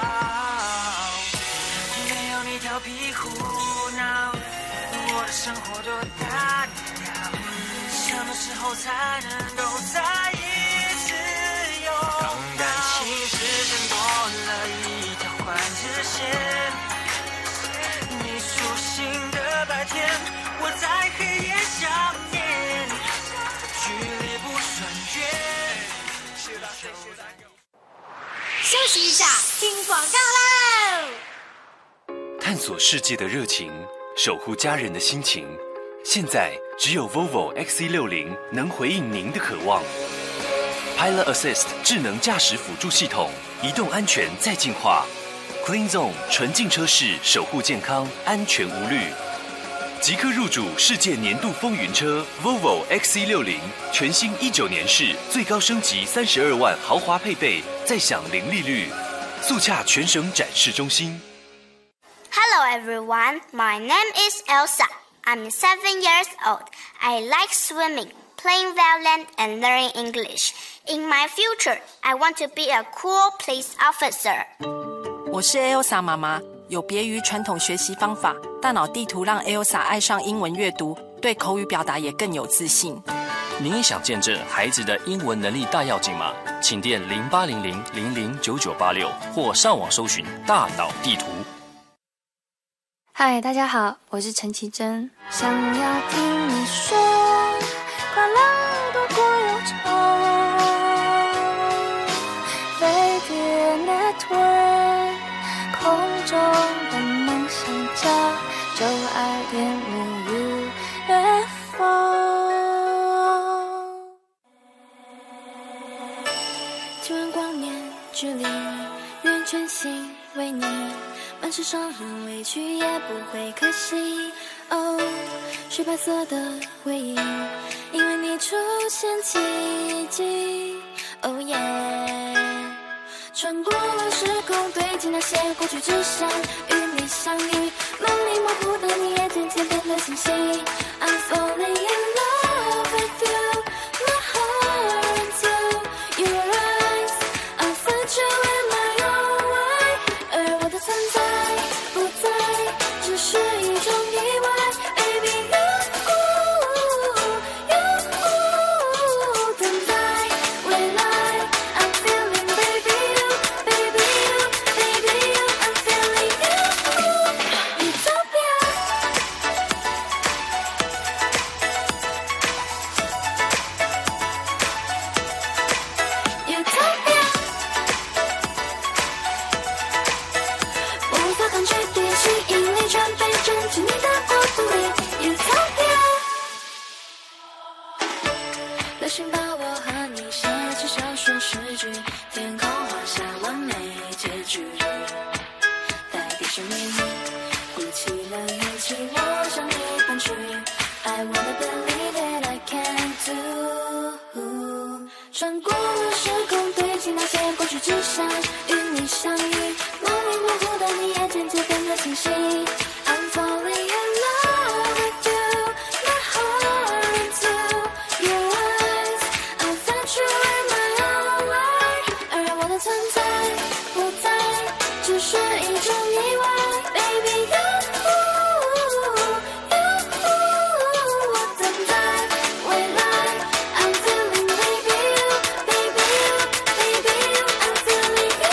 Speaker 21: 没有你调皮胡闹，我的生活多单调。什么时候才能够在一起自由？当感情之间多了一条换日线。苏醒的白天，我在黑夜想念，距离不算远。
Speaker 22: 休息一下，听广告喽！
Speaker 23: 探索世界的热情，守护家人的心情，现在只有 Volvo XC60能回应您的渴望。Pilot Assist 智能驾驶辅助系统，移动安全再进化。Clean Zone 纯净车室，守护健康，安全无虑。即刻入主世界年度风云车 Volvo XC60，全新19年式，最高升级32万豪华配备，再享零利率。速洽全省展示中心。
Speaker 24: Hello everyone, my name is Elsa. I'm 7 years old. I like swimming, playing violin, and learning English. In my future, I want to be a cool police officer.
Speaker 25: 我是 Elsa 妈妈，有别于传统学习方法，大脑地图让 Elsa 爱上英文阅读，对口语表达也更有自信。
Speaker 26: 您也想见证孩子的英文能力大跃进吗？请电0800009986或上网搜寻大脑地图。
Speaker 17: 嗨，大家好，我是陈绮贞。想要听你说，快乐多过忧愁。飞碟 Network， 空中的梦想家92.5 UFO。今晚光年距离，愿全心为你。满是伤痕委屈也不会可惜哦，是白色的回忆，因为你出现奇迹哦耶，穿过了时空堆积那些过去，只想与你相遇，梦里模糊的你也渐渐变得清晰。 I'm falling in love with you, my heart into your eyes, I find you in my own way， 而我的存在不再只是一种意外 Baby you 等待未来 I'm feeling baby you Baby you Baby you I'm feeling you Utopia Utopia 无法抗拒的吸引力全被震进你的国度里 Utopia 流星把我和你写成小说诗句，天空画下完美结局，代替生命鼓起了勇气，我向你奔去 I wanna believe that I can do 穿过了时空堆积那些过去，只想与你相遇，梦里模糊的你也渐渐变得清晰 I'm falling in love with you My heart into your eyes I found you in my own way 而我的存在不再只是一种意外 Baby you 我等待未来 I'm feeling baby you Baby you Baby you I'm feeling you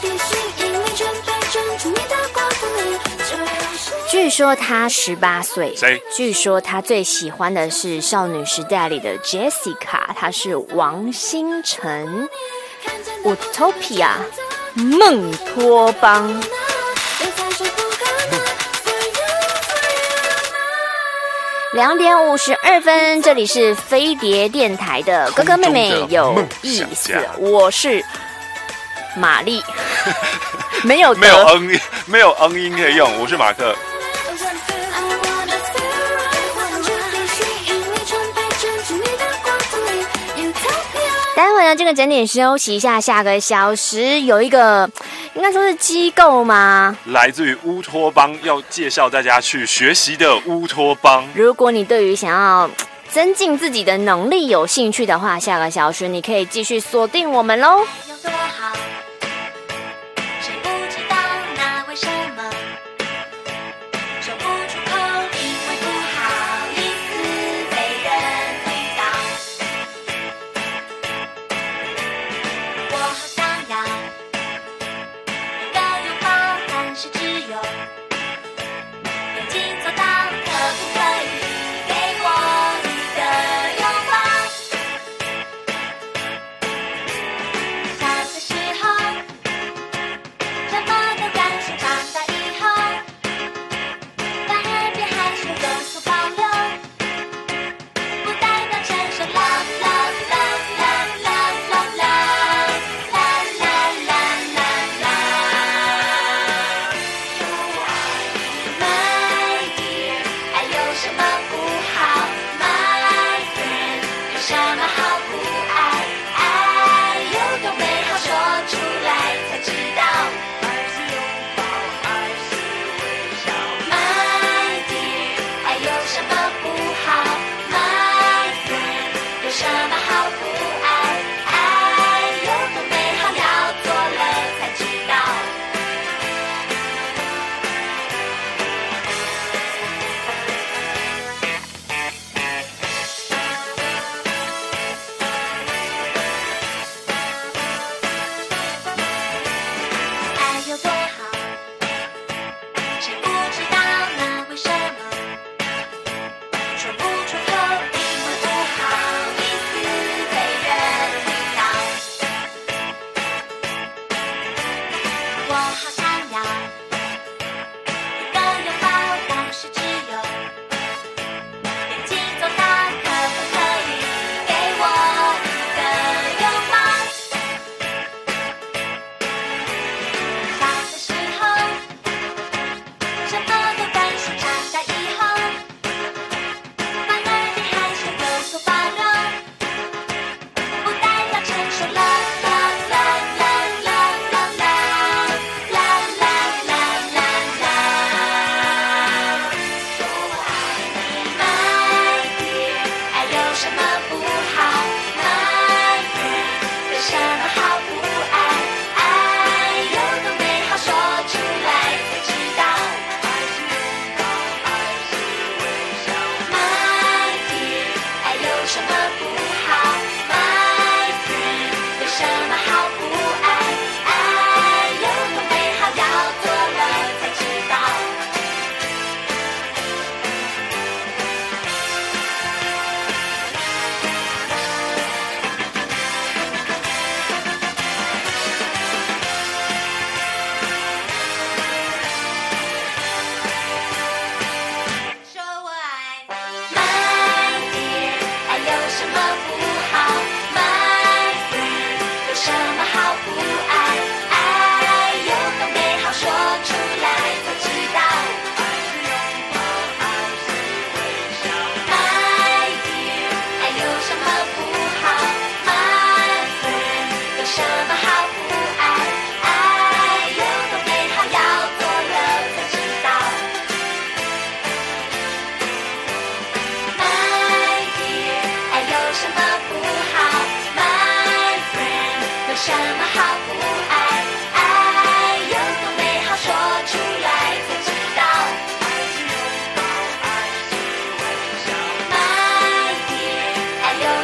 Speaker 14: 据说他18岁，
Speaker 13: 谁？
Speaker 14: 据说他最喜欢的是少女时代里的 Jessica， 她是王星辰。Utopia 梦托邦。2点52分，这里是飞碟电台的哥哥妹妹有意思，我是玛丽，没有
Speaker 13: 恩音可以用，我是马克。待会呢，这个整点休息一下，下个小时有一个应该说是机构吗？来自于乌托邦，要介绍大家去学习的乌托邦。如果你对于想要增进自己的能力有兴趣的话，下个小时你可以继续锁定我们咯。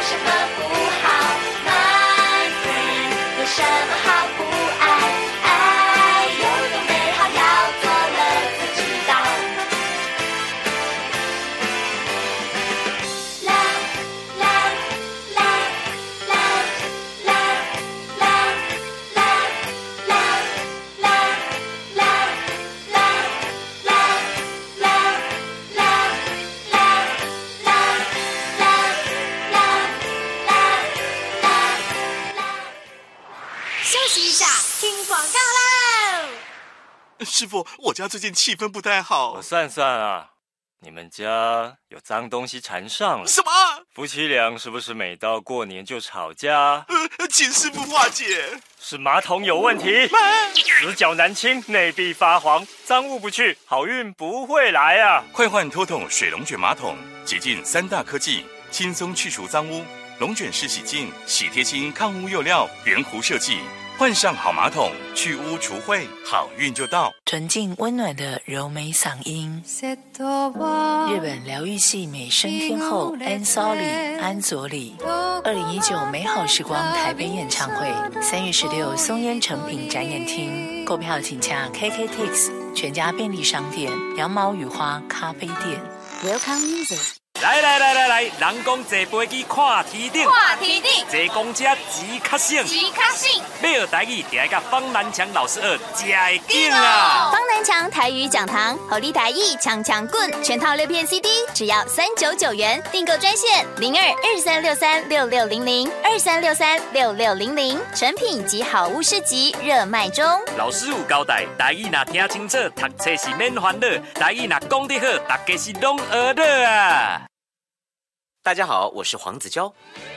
Speaker 20: 什么好不爱？爱
Speaker 22: 休息一下，听广告喽。
Speaker 21: 师傅，我家最近气氛不太好。
Speaker 4: 我算算啊，你们家有脏东西缠上了。
Speaker 21: 什么？
Speaker 4: 夫妻俩是不是每到过年就吵架？
Speaker 21: 请师傅化解。
Speaker 4: 是马桶有问题，死角难清，内壁发黄，脏物不去，好运不会来啊！
Speaker 5: 快换脱桶水龙卷马桶，洁净3大科技，轻松去除脏污。龙卷式洗净，洗贴心抗污釉料，圆弧设计。换上好马桶，去污除秽，好运就到。
Speaker 6: 纯净温暖的柔美嗓音，日本疗愈系美声天后安佐里2019美好时光台北演唱会3月16松烟成品展演厅，购票请洽 KKTix 全家便利商店、羊毛雨花咖啡店。Welcome Music。
Speaker 16: 来，人讲坐飞机看天顶，坐公车钱较省，要学台语，就要甲方南强老师学，才会劲啊！
Speaker 14: 方南强台语讲堂，好利台语强棍，全套6片 CD， 只要399元。订购专线0223636600，23636600，成品及好物市集热卖中。
Speaker 16: 老师有交代，台语若听清楚，读册是免烦恼；台语若讲得好，大家是拢学得啊！
Speaker 7: 大家好，我是黄子佼。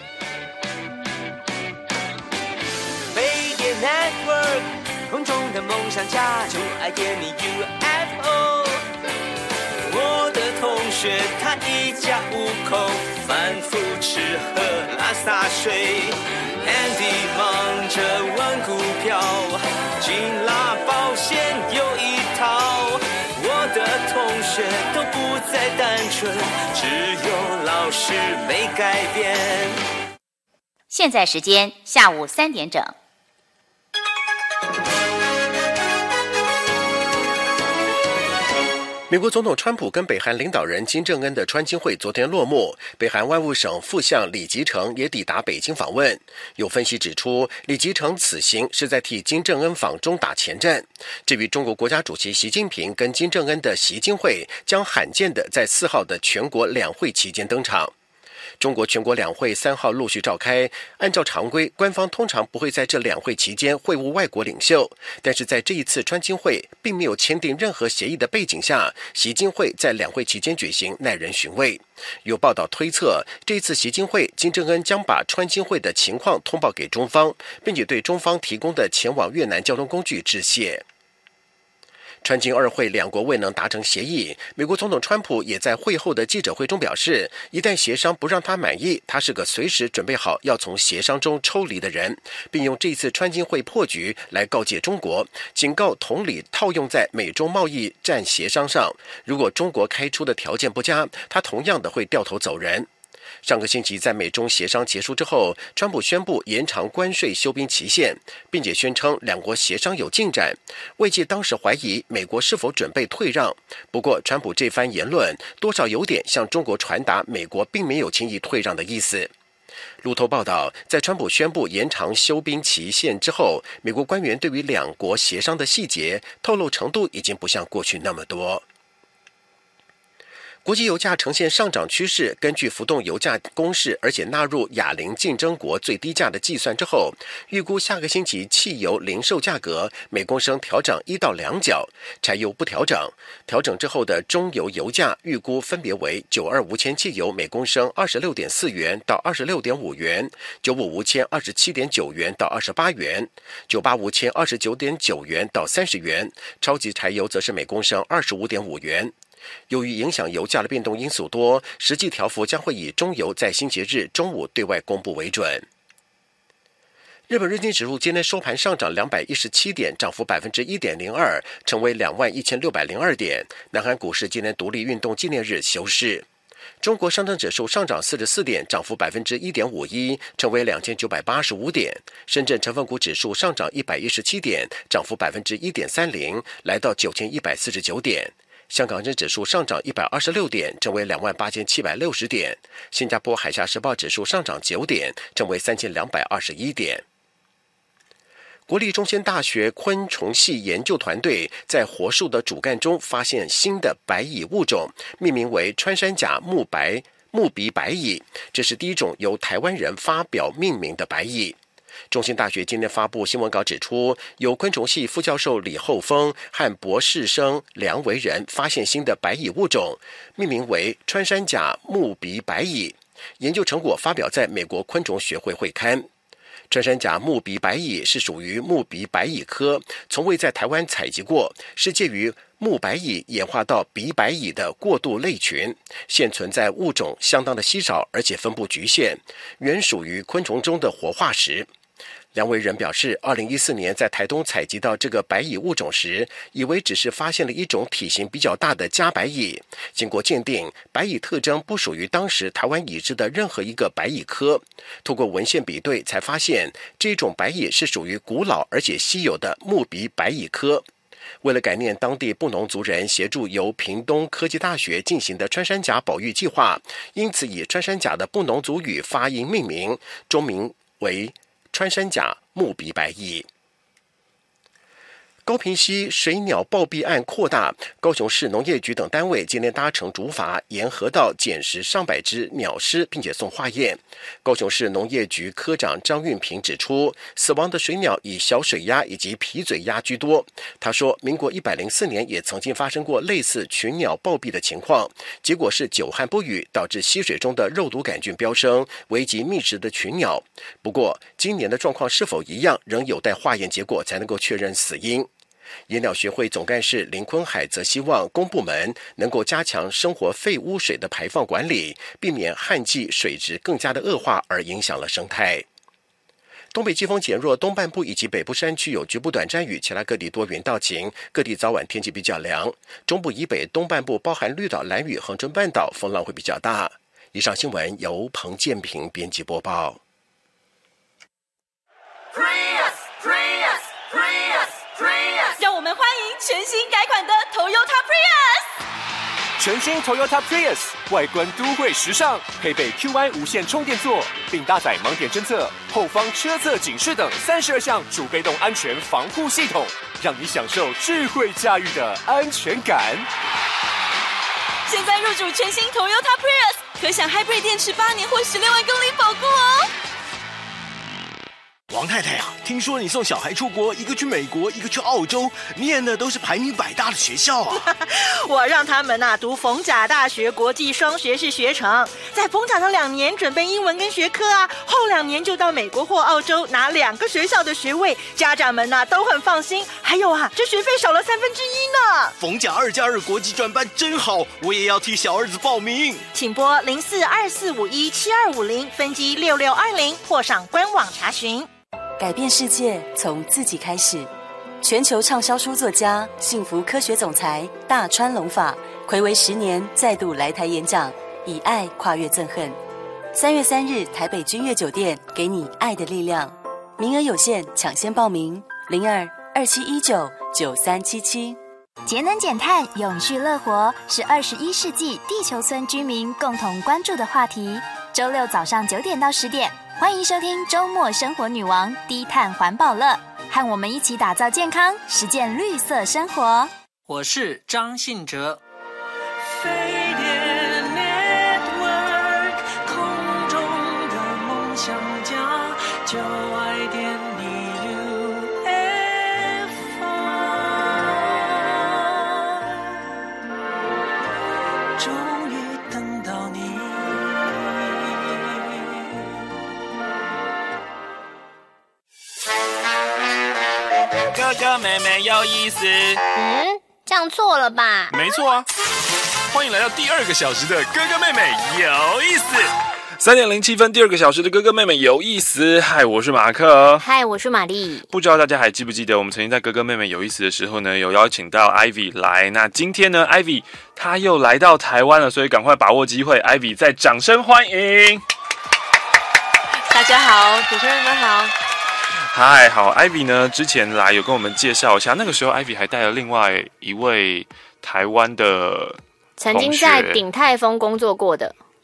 Speaker 3: 飞碟 Network， 空中的梦想家就爱点你 UFO。我的同学他一家5口，反复吃喝拉撒睡。Andy 忙着玩股票，金拉保险有一套。我的同学都不再单纯，只有老师没改变。
Speaker 9: 现在时间下午3点整。
Speaker 10: 美国总统川普跟北韩领导人金正恩的川金会昨天落幕，北韩外务省副相李吉成也抵达北京访问。有分析指出，李吉成此行是在替金正恩访中打前站。至于中国国家主席习近平跟金正恩的习金会，将罕见的在4号的全国两会期间登场。中国全国两会3号陆续召开，按照常规，官方通常不会在这两会期间会晤外国领袖，但是在这一次川金会并没有签订任何协议的背景下，习金会在两会期间举行，耐人寻味。有报道推测，这一次习金会，金正恩将把川金会的情况通报给中方，并且对中方提供的前往越南交通工具致谢。川金2会两国未能达成协议，美国总统川普也在会后的记者会中表示，一旦协商不让他满意，他是个随时准备好要从协商中抽离的人，并用这一次川金会破局来告诫中国，警告同理套用在美中贸易战协商上，如果中国开出的条件不佳，他同样的会掉头走人。上个星期在美中协商结束之后，川普宣布延长关税休兵期限，并且宣称两国协商有进展。外界当时怀疑美国是否准备退让，不过川普这番言论多少有点向中国传达美国并没有轻易退让的意思。路透报道，在川普宣布延长休兵期限之后，美国官员对于两国协商的细节透露程度已经不像过去那么多。国际油价呈现上涨趋势，根据浮动油价公式，而且纳入亚邻竞争国最低价的计算之后，预估下个星期汽油零售价格每公升调涨1到2角，柴油不调整。调整之后的中油油价预估分别为92无铅汽油每公升26.4元到26.5元，95无铅27.9元到28元，98无铅29.9元到30元，超级柴油则是每公升25.5元。由于影响油价的变动因素多，实际调幅将会以中油在星期日中午对外公布为准。日本日经指数今天收盘上涨217点，涨幅1.02%，成为21,602点。南韩股市今天独立运动纪念日休市。中国上证指数上涨44点，涨幅1.51%，成为2,985点。深圳成分股指数上涨117点，涨幅1.30%，来到9,149点。香港证指数上涨126点，成为28,760点。新加坡海峡时报指数上涨9点，成为3,221点。国立中仙大学昆虫系研究团队在活树的主干中发现新的白蚁物种，命名为穿山甲木鼻白蚁，这是第一种由台湾人发表命名的白蚁。 中兴大学今天发布新闻稿指出，由昆虫系副教授李厚峰和博士生梁维仁发现新的白蚁物种，命名为穿山甲木鼻白蚁。研究成果发表在美国昆虫学会会刊。穿山甲木鼻白蚁是属于木鼻白蚁科，从未在台湾采集过，是介于木白蚁演化到鼻白蚁的过渡类群，现存在物种相当的稀少，而且分布局限，原属于昆虫中的活化石。梁维仁表示，2014年在台东采集到这个白蚁物种时，以为只是发现了一种体型比较大的家白蚁。经过鉴定，白蚁特征不属于当时台湾已知的任何一个白蚁科。透过文献比对，才发现这种白蚁是属于古老而且稀有的木鼻白蚁科。为了感念当地布农族人协助由屏东科技大学进行的穿山甲保育计划，因此以穿山甲的布农族语发音命名，中名为穿山甲木鼻白蚁。高屏溪水鸟暴毙案扩大，高雄市农业局等单位今天搭乘竹筏沿河道捡拾上百只鸟尸，并且送化验。高雄市农业局科长张运平指出，死亡的水鸟以小水鸭以及皮嘴鸭居多。他说，民国104年也曾经发生过类似群鸟暴毙的情况，结果是久旱不雨，导致溪水中的肉毒杆菌飙升，危及觅食的群鸟。不过，今年的状况是否一样，仍有待化验结果才能够确认死因。野鸟学会总干事林坤海则希望公部门能够加强生活废污水的排放管理，避免旱季水质更加的恶化而影响了生态。东北季风减弱，东半部以及北部山区有局部短暂雨，其他各地多云到晴，各地早晚天气比较凉。中部以北东半部包含绿岛、兰屿、恒春半岛风浪会比较大。以上新闻由彭建平编辑播报。
Speaker 22: 让我们欢迎全新改款的 Toyota Prius。
Speaker 16: 全新 Toyota Prius 外观都会时尚，配备 QI 无线充电座，并搭载盲点侦测、后方车侧警示等32项主被动安全防护系统，让你享受智慧驾驭的安全感。
Speaker 22: 现在入主全新 Toyota Prius， 可享 Hybrid 电池8年或16万公里保固哦。
Speaker 1: 王太太啊，听说你送小孩出国，一个去美国，一个去澳洲，念的都是排名100大的学校啊！
Speaker 2: 我让他们读逢甲大学国际双学士学程，在逢甲上2年准备英文跟学科啊，后2年就到美国或澳洲拿2个学校的学位，家长们都很放心。还有这学费少了1/3呢。
Speaker 1: 逢甲2+2国际专班真好，我也要替小儿子报名。
Speaker 2: 请拨0424517250分机6620或上官网查询。
Speaker 8: 改变世界从自己开始。全球畅销书作家、幸福科学总裁大川隆法睽违10年再度来台演讲，以爱跨越憎恨。3月3日台北君悦酒店，给你爱的力量。名额有限，抢先报名02-2719-9377。
Speaker 24: 节能减碳、永续乐活是21世纪地球村居民共同关注的话题。周六早上9点到10点，欢迎收听周末生活女王低碳环保乐，和我们一起打造健康，实践绿色生活。
Speaker 11: 我是张信哲。
Speaker 3: 飞碟 Network， 空中的梦想家，就爱点你 UFO， 终于等到你。
Speaker 16: 哥哥妹妹有意思。
Speaker 14: 这样错了吧？
Speaker 13: 没错啊。欢迎来到第2个小时的哥哥妹妹有意思。3点07分，第2个小时的哥哥妹妹有意思。嗨，我是马克。
Speaker 14: 嗨，我是玛丽。
Speaker 13: 不知道大家还记不记得，我们曾经在哥哥妹妹有意思的时候呢，有邀请到 Ivy 来。那今天呢 ，Ivy 她又来到台湾了，所以赶快把握机会 ，Ivy 再掌声欢迎。
Speaker 12: 大家好，主持人们好。
Speaker 13: 嗨，好 ，Ivy 呢之前来有跟我们介绍一下，那个时候 Ivy 还带了另外一位台湾的
Speaker 14: 曾经在鼎泰丰工作过的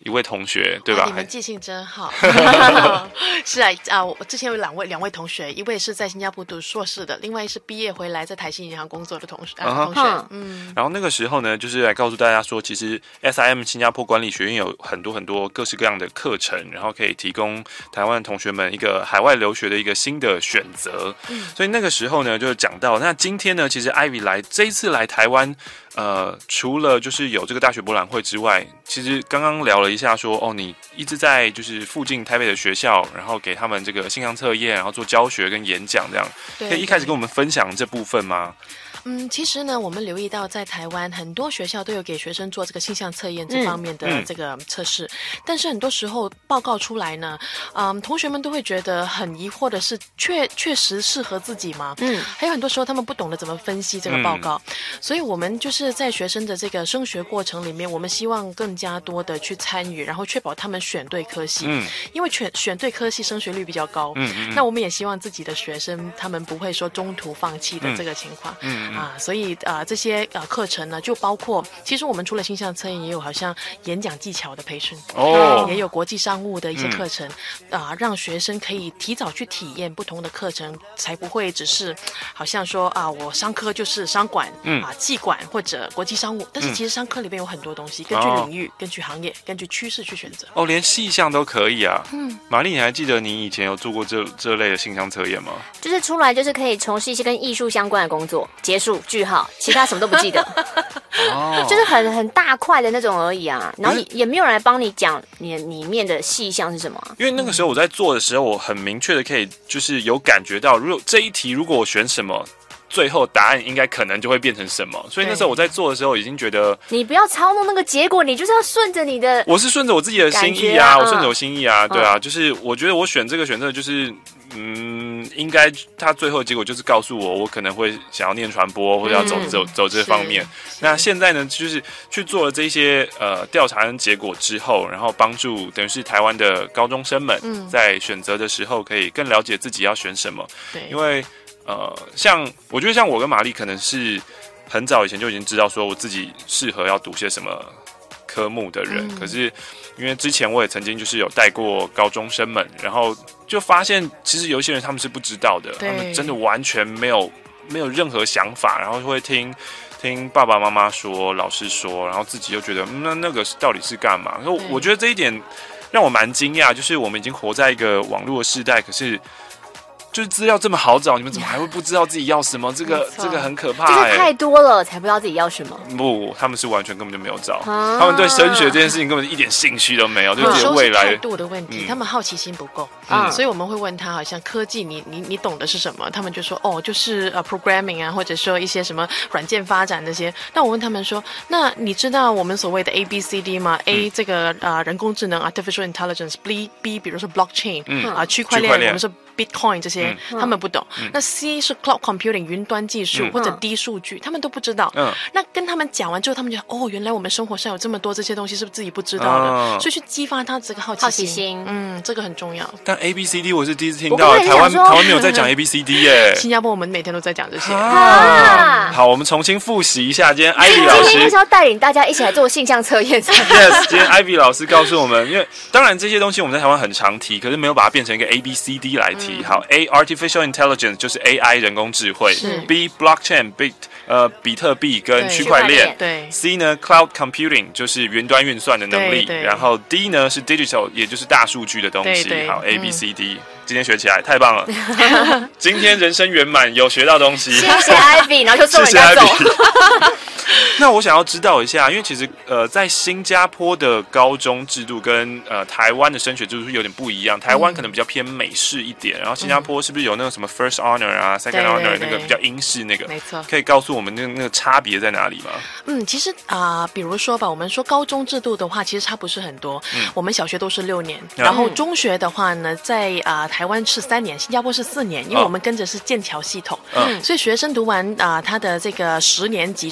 Speaker 13: 一位同学，对吧？
Speaker 12: 你们记性真好。是我之前有两位同学，一位是在新加坡读硕士的，另外是毕业回来在台新银行工作的同学。
Speaker 13: 然后那个时候呢，就是来告诉大家说，其实 SIM 新加坡管理学院有很多各式各样的课程，然后可以提供台湾同学们一个海外留学的一个新的选择。所以那个时候呢，就讲到，那今天呢，其实 Ivy 这一次来台湾，除了就是有这个大学博览会之外，其实刚刚聊了一下说，你一直在就是附近台北的学校，然后给他们这个性向测验，然后做教学跟演讲这样，可以一开始跟我们分享这部分吗？
Speaker 12: 其实呢，我们留意到在台湾很多学校都有给学生做这个性向测验这方面的这个测试，但是很多时候报告出来呢，同学们都会觉得很疑惑的是，确实适合自己吗？还有很多时候他们不懂得怎么分析这个报告，所以我们就是在学生的这个升学过程里面，我们希望更加多的去参与，然后确保他们选对科系，因为选对科系升学率比较高，那我们也希望自己的学生他们不会说中途放弃的这个情况，所以这些课程呢，就包括其实我们除了性向测验，也有好像演讲技巧的培训，也有国际商务的一些课程，让学生可以提早去体验不同的课程，才不会只是好像说我商科就是商管，技管或者国际商务，但是其实商科里面有很多东西，根据领域、根据行业、根据趋势去选择。
Speaker 13: 连细项都可以啊。玛丽，你还记得你以前有做过这类的性向测验吗？
Speaker 14: 就是出来就是可以从事一些跟艺术相关的工作，结束句号，其他什么都不记得。就是很大块的那种而已啊，然后也没有人来帮你讲你里面的细项是什么。
Speaker 13: 因为那个时候我在做的时候，我很明确的可以就是有感觉到，如果这一题如果我选什么，最后答案应该可能就会变成什么，所以那时候我在做的时候已经觉得，
Speaker 14: 你不要操弄那个结果，你就是要顺着你的，
Speaker 13: 我是顺着我自己的心意啊，我顺着我心意啊，对啊，就是我觉得我选这个就是应该他最后的结果就是告诉我可能会想要念传播或者要走这方面。那现在呢，就是去做了这些调查跟结果之后，然后帮助等于是台湾的高中生们在选择的时候可以更了解自己要选什么。对，因为我觉得像我跟玛丽可能是很早以前就已经知道说我自己适合要读些什么科目的人，可是因为之前我也曾经就是有带过高中生们，然后就发现其实有些人他们是不知道的，他们真的完全没有任何想法，然后会听爸爸妈妈说、老师说，然后自己又觉得那个到底是干嘛？所以我觉得这一点让我蛮惊讶，就是我们已经活在一个网络的时代，可是就是资料这么好找，你们怎么还会不知道自己要什么？这个很可怕，
Speaker 14: 就是太多了才不知道自己要什么。
Speaker 13: 不，他们是完全根本就没有找，他们对升学这件事情根本一点兴趣都没有，就是未来
Speaker 12: 态度的问题，他们好奇心不够，所以我们会问他，好像科技你懂的是什么？他们就说就是programming 啊，或者说一些什么软件发展那些。那我问他们说，那你知道我们所谓的 ABCD 吗？A 这个人工智能 artificial intelligence，B 比如说 blockchain 区块链，我们说 Bitcoin 这些，他们不懂。那 C 是 cloud computing 云端技术或者低数据，他们都不知道。那跟他们讲完之后，他们就原来我们生活上有这么多这些东西是不是自己不知道的？所以去激发他这个好奇心，这个很重要。
Speaker 13: 但 ABCD 我是第一次听到，台湾没有在讲 ABCD 耶。
Speaker 12: 新加坡我们每天都在讲这些。
Speaker 13: 好，我们重新复习一下，今天 Ivy 老师
Speaker 14: 今天就是要带领大家一起来做性向测验。
Speaker 13: Yes， 今天 Ivy 老师告诉我们，因为当然这些东西我们在台湾很常提，可是没有把它变成一个 ABCD 来提。好 ，A artificial intelligence 就是 AI 人工智慧 ，B blockchain 比特币跟区块链，
Speaker 12: 对
Speaker 13: ，C 呢 cloud computing 就是云端运算的能力，然后 D 呢是 digital 也就是大数据的东西。好 ，ABCD。今天学起来太棒了，今天人生圆满，有学到东西。
Speaker 14: 谢谢 Ivy， 然后就送人家走。
Speaker 13: 那我想要知道一下，因为其实在新加坡的高中制度跟台湾的升学制度有点不一样，台湾可能比较偏美式一点，然后新加坡是不是有那个什么 first honor 啊 second honor 那个比较英式那个？
Speaker 12: 没错，
Speaker 13: 可以告诉我们那个差别在哪里吗？
Speaker 12: 其实比如说吧，我们说高中制度的话，其实差不是很多。我们小学都是6年，然后中学的话呢，在台湾是3年，新加坡是4年，因为我们跟着是剑桥系统，所以学生读完他的这个10年级之后呢，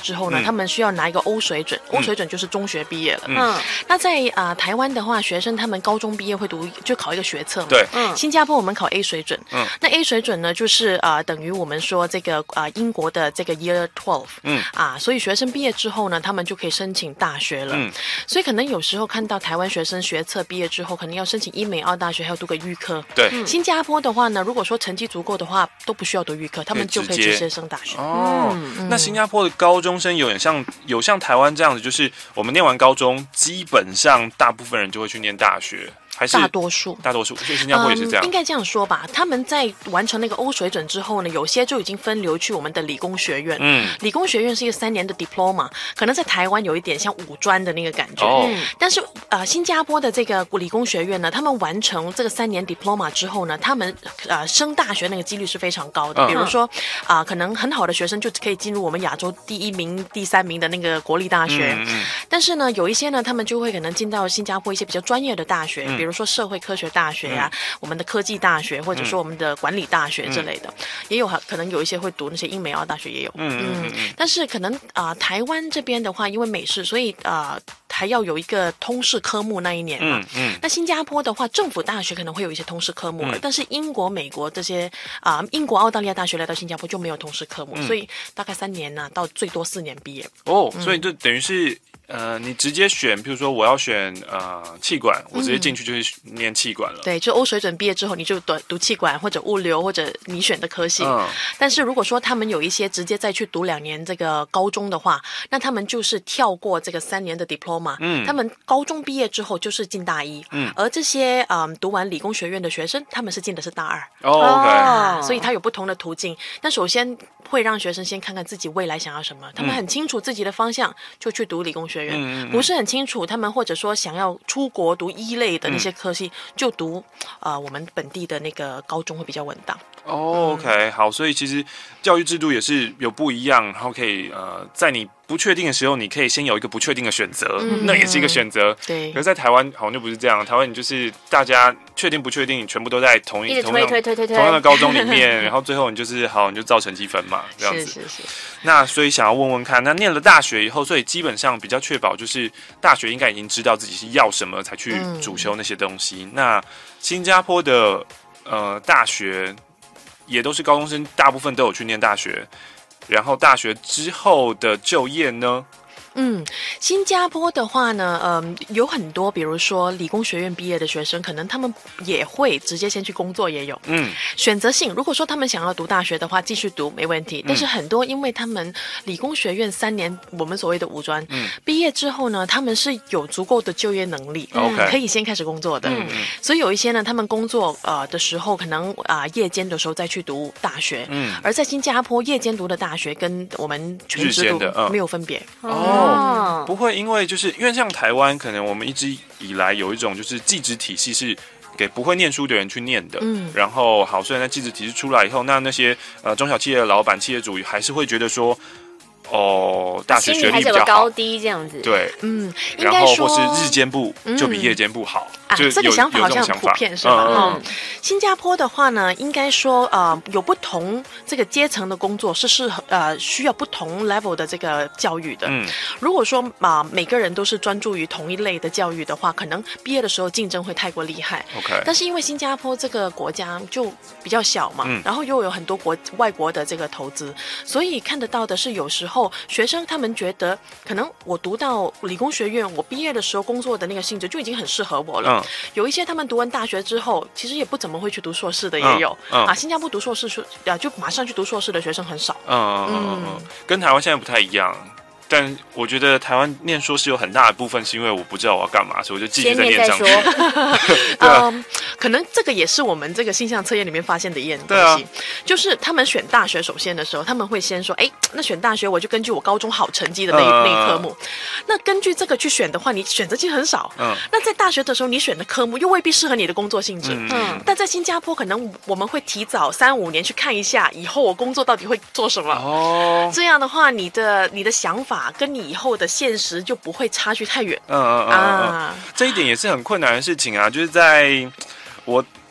Speaker 12: 他们需要拿一个欧水准，欧水准就是中学毕业了。那在台湾的话，学生他们高中毕业会就考一个学测嘛。
Speaker 13: 对。
Speaker 12: 新加坡我们考 A 水准。那 A 水准呢，就是等于我们说这个英国的这个 Year 12。所以学生毕业之后呢，他们就可以申请大学了。所以可能有时候看到台湾学生学测毕业之后，可能要申请英美澳大学，还要读个预科。
Speaker 13: 对。
Speaker 12: 新加坡的话呢，如果说成绩足够的话，都不需要读预科，他们就可以直接升大学。
Speaker 13: 那新加坡的高中生有像台湾这样子，就是我们念完高中，基本上大部分人就会去念大学。还是
Speaker 12: 大多数，
Speaker 13: 所以新加坡也是这样。
Speaker 12: 应该这样说吧，他们在完成那个欧水准之后呢，有些就已经分流去我们的理工学院。理工学院是一个3年的 diploma， 可能在台湾有一点像五专的那个感觉。但是新加坡的这个理工学院呢，他们完成这个3年 diploma 之后呢，他们升大学那个几率是非常高的。比如说可能很好的学生就可以进入我们亚洲第1名、第3名的那个国立大学。但是呢，有一些呢，他们就会可能进到新加坡一些比较专业的大学，比如说社会科学大学呀，我们的科技大学，或者说我们的管理大学之类的，也有可能有一些会读那些英美澳大学也有。但是可能台湾这边的话，因为美式，所以还要有一个通识科目那一年嘛。那新加坡的话，政府大学可能会有一些通识科目，但是英国、美国这些英国、澳大利亚大学来到新加坡就没有通识科目，所以大概3年呢，到最多4年毕业。
Speaker 13: 所以就等于是。你直接选，比如说我要选气管，我直接进去就是念气管了。
Speaker 12: 对，就欧水准毕业之后，你就读气管或者物流或者你选的科系。但是如果说他们有一些直接再去读2年这个高中的话，那他们就是跳过这个3年的 diploma。他们高中毕业之后就是进大1。而这些读完理工学院的学生，他们是进的是大2。
Speaker 13: OK。
Speaker 12: 所以他有不同的途径。但首先会让学生先看看自己未来想要什么，他们很清楚自己的方向，就去读理工学院。不是很清楚，他们或者说想要出国读1类的那些科系，就读我们本地的那个高中会比较稳当。
Speaker 13: OK， 好，所以其实教育制度也是有不一样，然后可以在你不确定的时候，你可以先有一个不确定的选择，那也是一个选择。
Speaker 12: 对。
Speaker 13: 可是在台湾好像就不是这样，台湾你就是大家确定不确定，全部都在同样的高中里面，然后最后你就是好，你就照成绩分嘛，这样子。
Speaker 12: 是。
Speaker 13: 那所以想要问问看，那念了大学以后，所以基本上比较确保就是大学应该已经知道自己是要什么，才去主修那些东西。那新加坡的大学也都是高中生，大部分都有去念大学。然后大学之后的就业呢？
Speaker 12: 新加坡的话呢，有很多，比如说理工学院毕业的学生，可能他们也会直接先去工作，也有。选择性，如果说他们想要读大学的话，继续读没问题。但是很多，因为他们理工学院3年，我们所谓的五专，毕业之后呢，他们是有足够的就业能力，可以先开始工作的。所以有一些呢，他们工作的时候，可能夜间的时候再去读大学。而在新加坡，夜间读的大学跟我们全职读没有分别。
Speaker 13: 不会，因为像台湾，可能我们一直以来有一种就是技职体系是给不会念书的人去念的。然后好，虽然在技职体系出来以后，那些中小企业的老板、企业主还是会觉得说，大学学历比较好，
Speaker 14: 高低这样子。
Speaker 13: 对，然后或是日间部就比夜间部好。
Speaker 12: 这个想法好像很普遍，是吧？新加坡的话呢，应该说有不同这个阶层的工作是需要不同 level 的这个教育的。如果说每个人都是专注于同一类的教育的话，可能毕业的时候竞争会太过厉害。但是因为新加坡这个国家就比较小嘛，然后又有很多外国的这个投资，所以看得到的是有时候学生他们觉得，可能我读到理工学院，我毕业的时候工作的那个性质就已经很适合我了。有一些他们读完大学之后，其实也不怎么会去读硕士的，也有。新加坡读硕士就马上去读硕士的学生很少。
Speaker 13: 跟台湾现在不太一样。但我觉得台湾念硕士有很大的部分是因为我不知道我要干嘛，所以我就继续在念上去。
Speaker 12: 可能这个也是我们这个性向测验里面发现的一样东西，就是他们选大学首先的时候，他们会先说，那选大学我就根据我高中好成绩的那一科目，那根据这个去选的话，你选择性很少。那在大学的时候，你选的科目又未必适合你的工作性质。但在新加坡，可能我们会提早3-5年去看一下，以后我工作到底会做什么。这样的话，你的想法跟你以后的现实就不会差距太远。
Speaker 13: 这一点也是很困难的事情啊，就是在我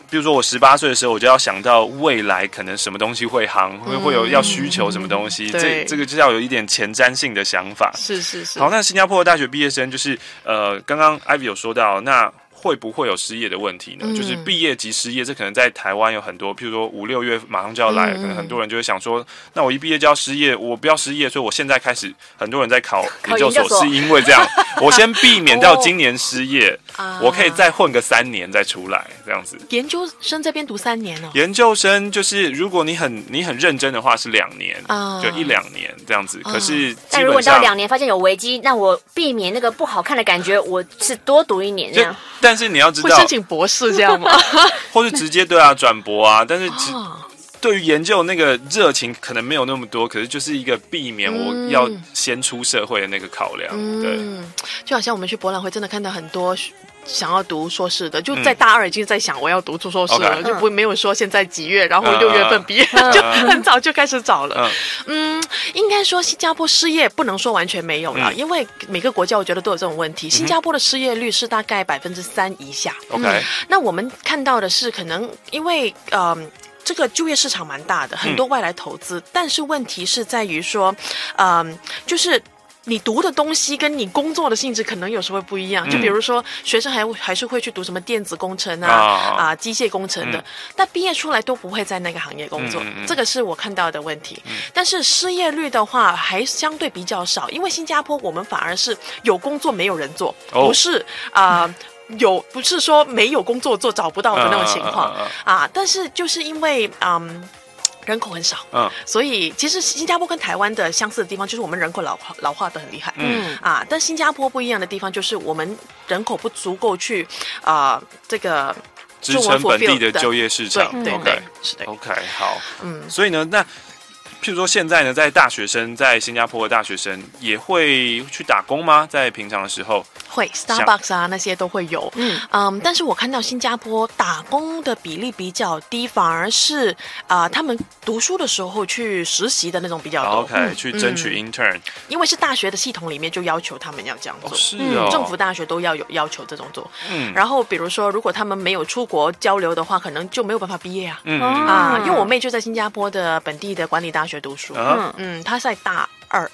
Speaker 13: 比如说我18岁的时候，我就要想到未来可能什么东西会行，会有要需求什么东西，这个就要有一点前瞻性的想法。
Speaker 12: 是。
Speaker 13: 好，那新加坡的大学毕业生就是刚刚 Ivy 有说到，那会不会有失业的问题呢？就是毕业即失业，这可能在台湾有很多，譬如说5、6月马上就要来，可能很多人就会想说，那我一毕业就要失业，我不要失业，所以我现在开始，很多人在考研究所，是因为这样，我先避免到今年失业，我可以再混个3年再出来，这样子。
Speaker 12: 研究生这边读3年哦。
Speaker 13: 研究生就是如果你很认真的话是2年，就1、2年这样子。可是
Speaker 14: 但如果到2年发现有危机，那我避免那个不好看的感觉，我是多读1年这样。
Speaker 13: 但是你要知道，
Speaker 12: 会申请博士这样吗？
Speaker 13: 或是直接转博啊？但是对于研究那个热情可能没有那么多，可是就是一个避免我要先出社会的那个考量。对，
Speaker 12: 就好像我们去博览会，真的看到很多想要读硕士的，就在大2已经在想我要读硕士了，就没有说现在几月，然后6月份毕业，就很早就开始找了。应该说新加坡失业不能说完全没有了，因为每个国家我觉得都有这种问题。新加坡的失业率是大概3%以下。那我们看到的是可能因为这个就业市场蛮大的，很多外来投资，但是问题是在于说，就是你读的东西跟你工作的性质可能有时候会不一样。就比如说，学生还是会去读什么电子工程机械工程的，但毕业出来都不会在那个行业工作，这个是我看到的问题。但是失业率的话还相对比较少，因为新加坡我们反而是有工作没有人做，不是不是说没有工作做找不到的那种情况但是就是因为人口很少，所以其实新加坡跟台湾的相似的地方就是我们人口老化的很厉害，但新加坡不一样的地方就是我们人口不足够去这个
Speaker 13: 支撑本地的就业市场。
Speaker 12: 对，是的。
Speaker 13: OK， 好，所以呢，那譬如说现在呢，在在新加坡的大学生也会去打工吗？在平常的时候
Speaker 12: 会 ，Starbucks 那些都会有。但是我看到新加坡打工的比例比较低，反而是他们读书的时候去实习的那种比较多。
Speaker 13: OK， 去争取 intern，
Speaker 12: 因为是大学的系统里面就要求他们要这样做。
Speaker 13: 是
Speaker 12: 政府大学都要有要求这种做。然后比如说，如果他们没有出国交流的话，可能就没有办法毕业因为我妹就在新加坡的本地的管理大学读书，她在大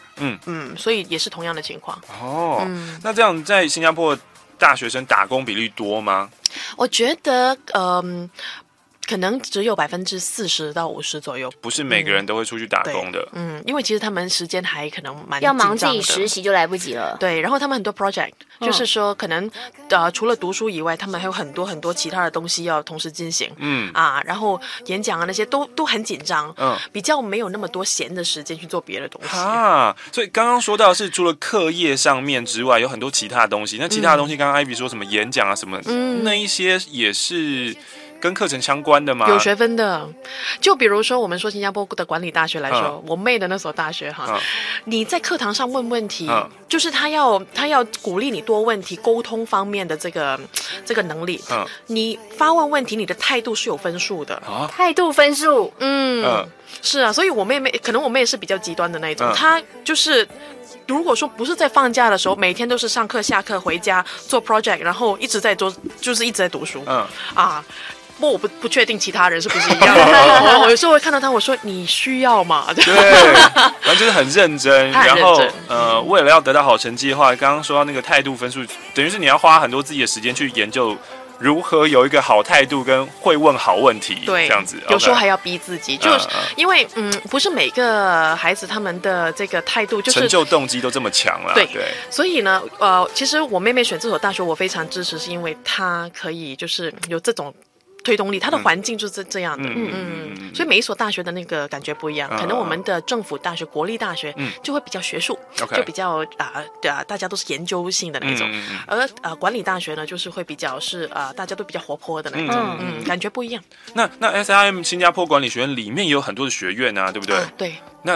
Speaker 12: 2，所以也是同样的情况。
Speaker 13: 那这样在新加坡大学生打工比例多吗？
Speaker 12: 我觉得可能只有40%到50%左右，
Speaker 13: 不是每个人都会出去打工的。
Speaker 12: 因为其实他们时间还可能蛮
Speaker 14: 要忙自己实习就来不及了。
Speaker 12: 对，然后他们很多 project，就是说可能除了读书以外，他们还有很多其他的东西要同时进行。然后演讲那些都很紧张，比较没有那么多闲的时间去做别的东西。
Speaker 13: 所以刚刚说到是除了课业上面之外，有很多其他的东西。那其他的东西，刚刚 Ivy 说什么演讲啊什么，那一些也是跟课程相关的吗？
Speaker 12: 有学分的，就比如说我们说新加坡的管理大学来说，我妹的那所大学你在课堂上问问题，就是他要鼓励你多问题，沟通方面的这个能力。你发问问题，你的态度是有分数的。
Speaker 14: 态度分数，
Speaker 12: 是啊，所以我妹可能我妹是比较极端的那种，她就是。如果说不是在放假的时候，每天都是上课下课回家做 project， 然后一直在做，就是一直在读书。不过我不确定其他人是不是一样的。我有时候会看到他，我说你需要吗？
Speaker 13: 对，反正就是很认真。然后为了要得到好成绩的话，刚刚说到那个态度分数，等于是你要花很多自己的时间去研究。如何有一个好态度跟会问好问题，
Speaker 12: 对，
Speaker 13: 这样子，
Speaker 12: 有时候还要逼自己，就是因为不是每个孩子他们的这个态度就是
Speaker 13: 成就动机都这么强了，
Speaker 12: 对，所以呢，其实我妹妹选这所大学，我非常支持，是因为她可以就是有这种推动力，它的环境就是这样的，所以每一所大学的那个感觉不一样，可能我们的政府大学、国立大学就会比较学术，就比较大家都是研究性的那种，而管理大学呢，就是会比较是大家都比较活泼的那种，感觉不一样。
Speaker 13: 那 SIM 新加坡管理学院里面也有很多的学院啊，对不对？
Speaker 12: 对。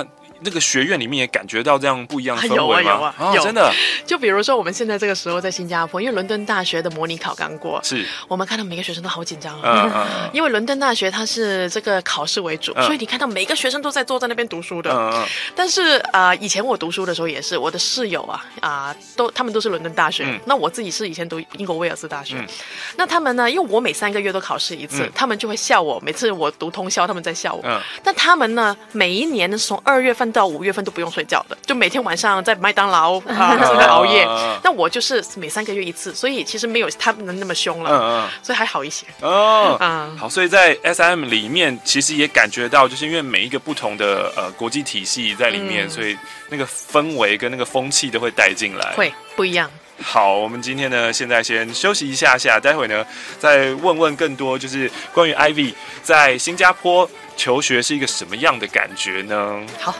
Speaker 13: 那个学院里面也感觉到这样不一样的氛围吗？
Speaker 12: 有
Speaker 13: 真的。
Speaker 12: 就比如说我们现在这个时候在新加坡，因为伦敦大学的模拟考刚过，
Speaker 13: 是
Speaker 12: 我们看到每个学生都好紧张因为伦敦大学它是这个考试为主，所以你看到每个学生都在坐在那边读书的。但是以前我读书的时候也是，我的室友他们都是伦敦大学，那我自己是以前读英国威尔斯大学。那他们呢，因为我每3个月都考试一次，他们就会笑我，每次我读通宵他们在笑我。但他们呢，每一年从2月份到5月份都不用睡觉的，就每天晚上在麦当劳在熬夜。那我就是每3个月一次，所以其实没有他们那么凶了，所以还好一些。
Speaker 13: 好，所以在 SIM 里面其实也感觉到，就是因为每一个不同的国际体系在里面，所以那个氛围跟那个风气都会带进来，
Speaker 12: 会不一样。
Speaker 13: 好，我们今天呢，现在先休息一下，待会呢再问问更多，就是关于 Ivy 在新加坡求学是一个什么样的感觉呢？
Speaker 12: 好。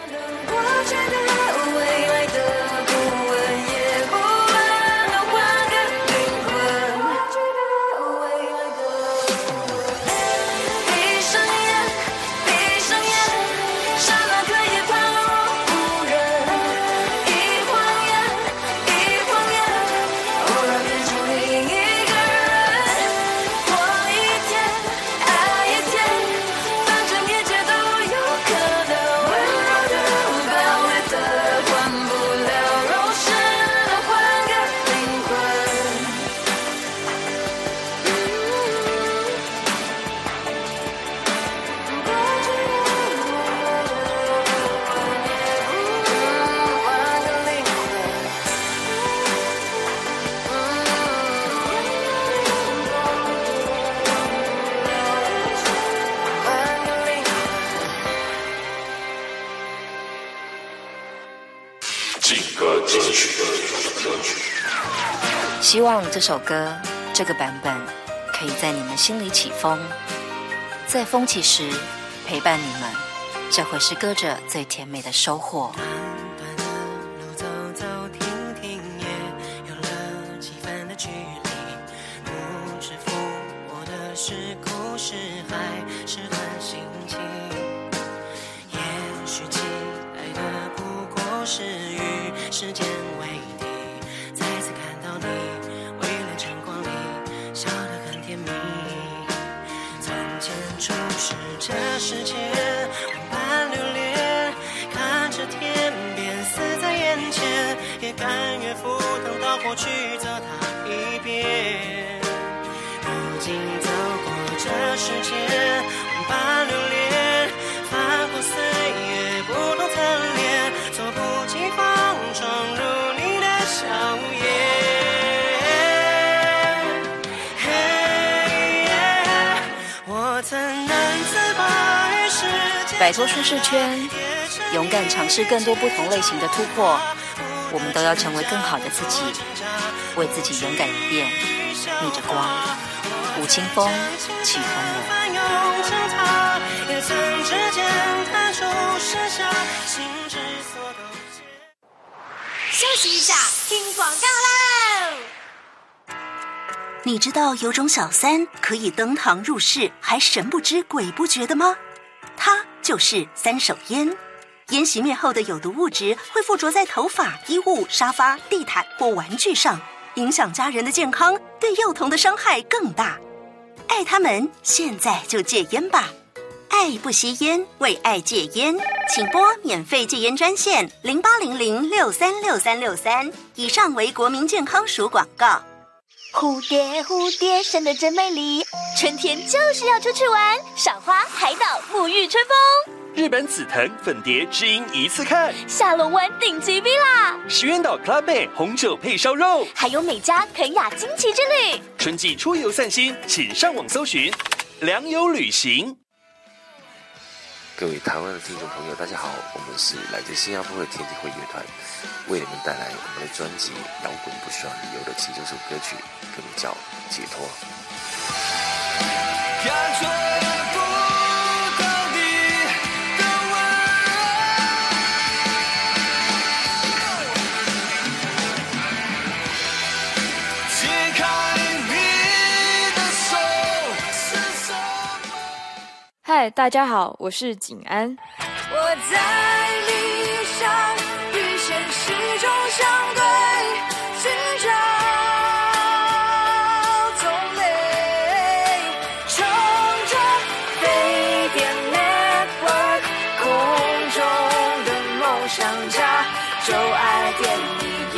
Speaker 15: 希望这首歌这个版本可以在你们心里起风，在风起时陪伴你们，这会是歌者最甜美的收获。
Speaker 18: 时间为敌，再次看到你，微亮晨光里，笑得很甜蜜。从前初识这世界，万般留恋，看着天边死在眼前，也甘愿赴汤蹈火去走它一遍。如今走过这世界，万般留恋，翻过岁月不同层脸，猝不及防闯入你的笑颜。我曾难自拔于世界，
Speaker 15: 摆脱舒适圈，勇敢尝试更多不同类型的突破。我们都要成为更好的自己，为自己勇敢一遍，逆着光。吴青峰，起风了。也曾指尖弹出盛夏，心之所动。
Speaker 22: 休息一下，听广告喽！
Speaker 19: 你知道有种小三可以登堂入室，还神不知鬼不觉的吗？它就是三手烟。烟熄灭后的有毒物质会附着在头发、衣物、沙发、地毯或玩具上，影响家人的健康，对幼童的伤害更大。爱他们，现在就戒烟吧！爱不吸烟，为爱戒烟，请拨免费戒烟专线0800636363。以上为国民健康署广告。
Speaker 22: 蝴蝶蝴蝶生得真美丽，春天就是要出去玩，赏花、海岛、沐浴、春风。
Speaker 1: 日本紫藤粉蝶只饮一次看，
Speaker 22: 下龙湾顶级 villa，
Speaker 1: 石原岛 Club Med 红酒配烧肉，
Speaker 22: 还有美加肯雅惊奇之旅。
Speaker 1: 春季出游散心，请上网搜寻良友旅行。
Speaker 23: 各位台湾的听众朋友，大家好，我们是来自新加坡的天地会乐团，为你们带来我们的专辑《摇滚不需要理由》的其中一首歌曲，歌名叫《解脱》。
Speaker 3: 看穿不到你的温柔，解开你的手是什么？
Speaker 25: 嗨，大家好，我是景安。
Speaker 22: 我在你
Speaker 18: 想家，就爱点你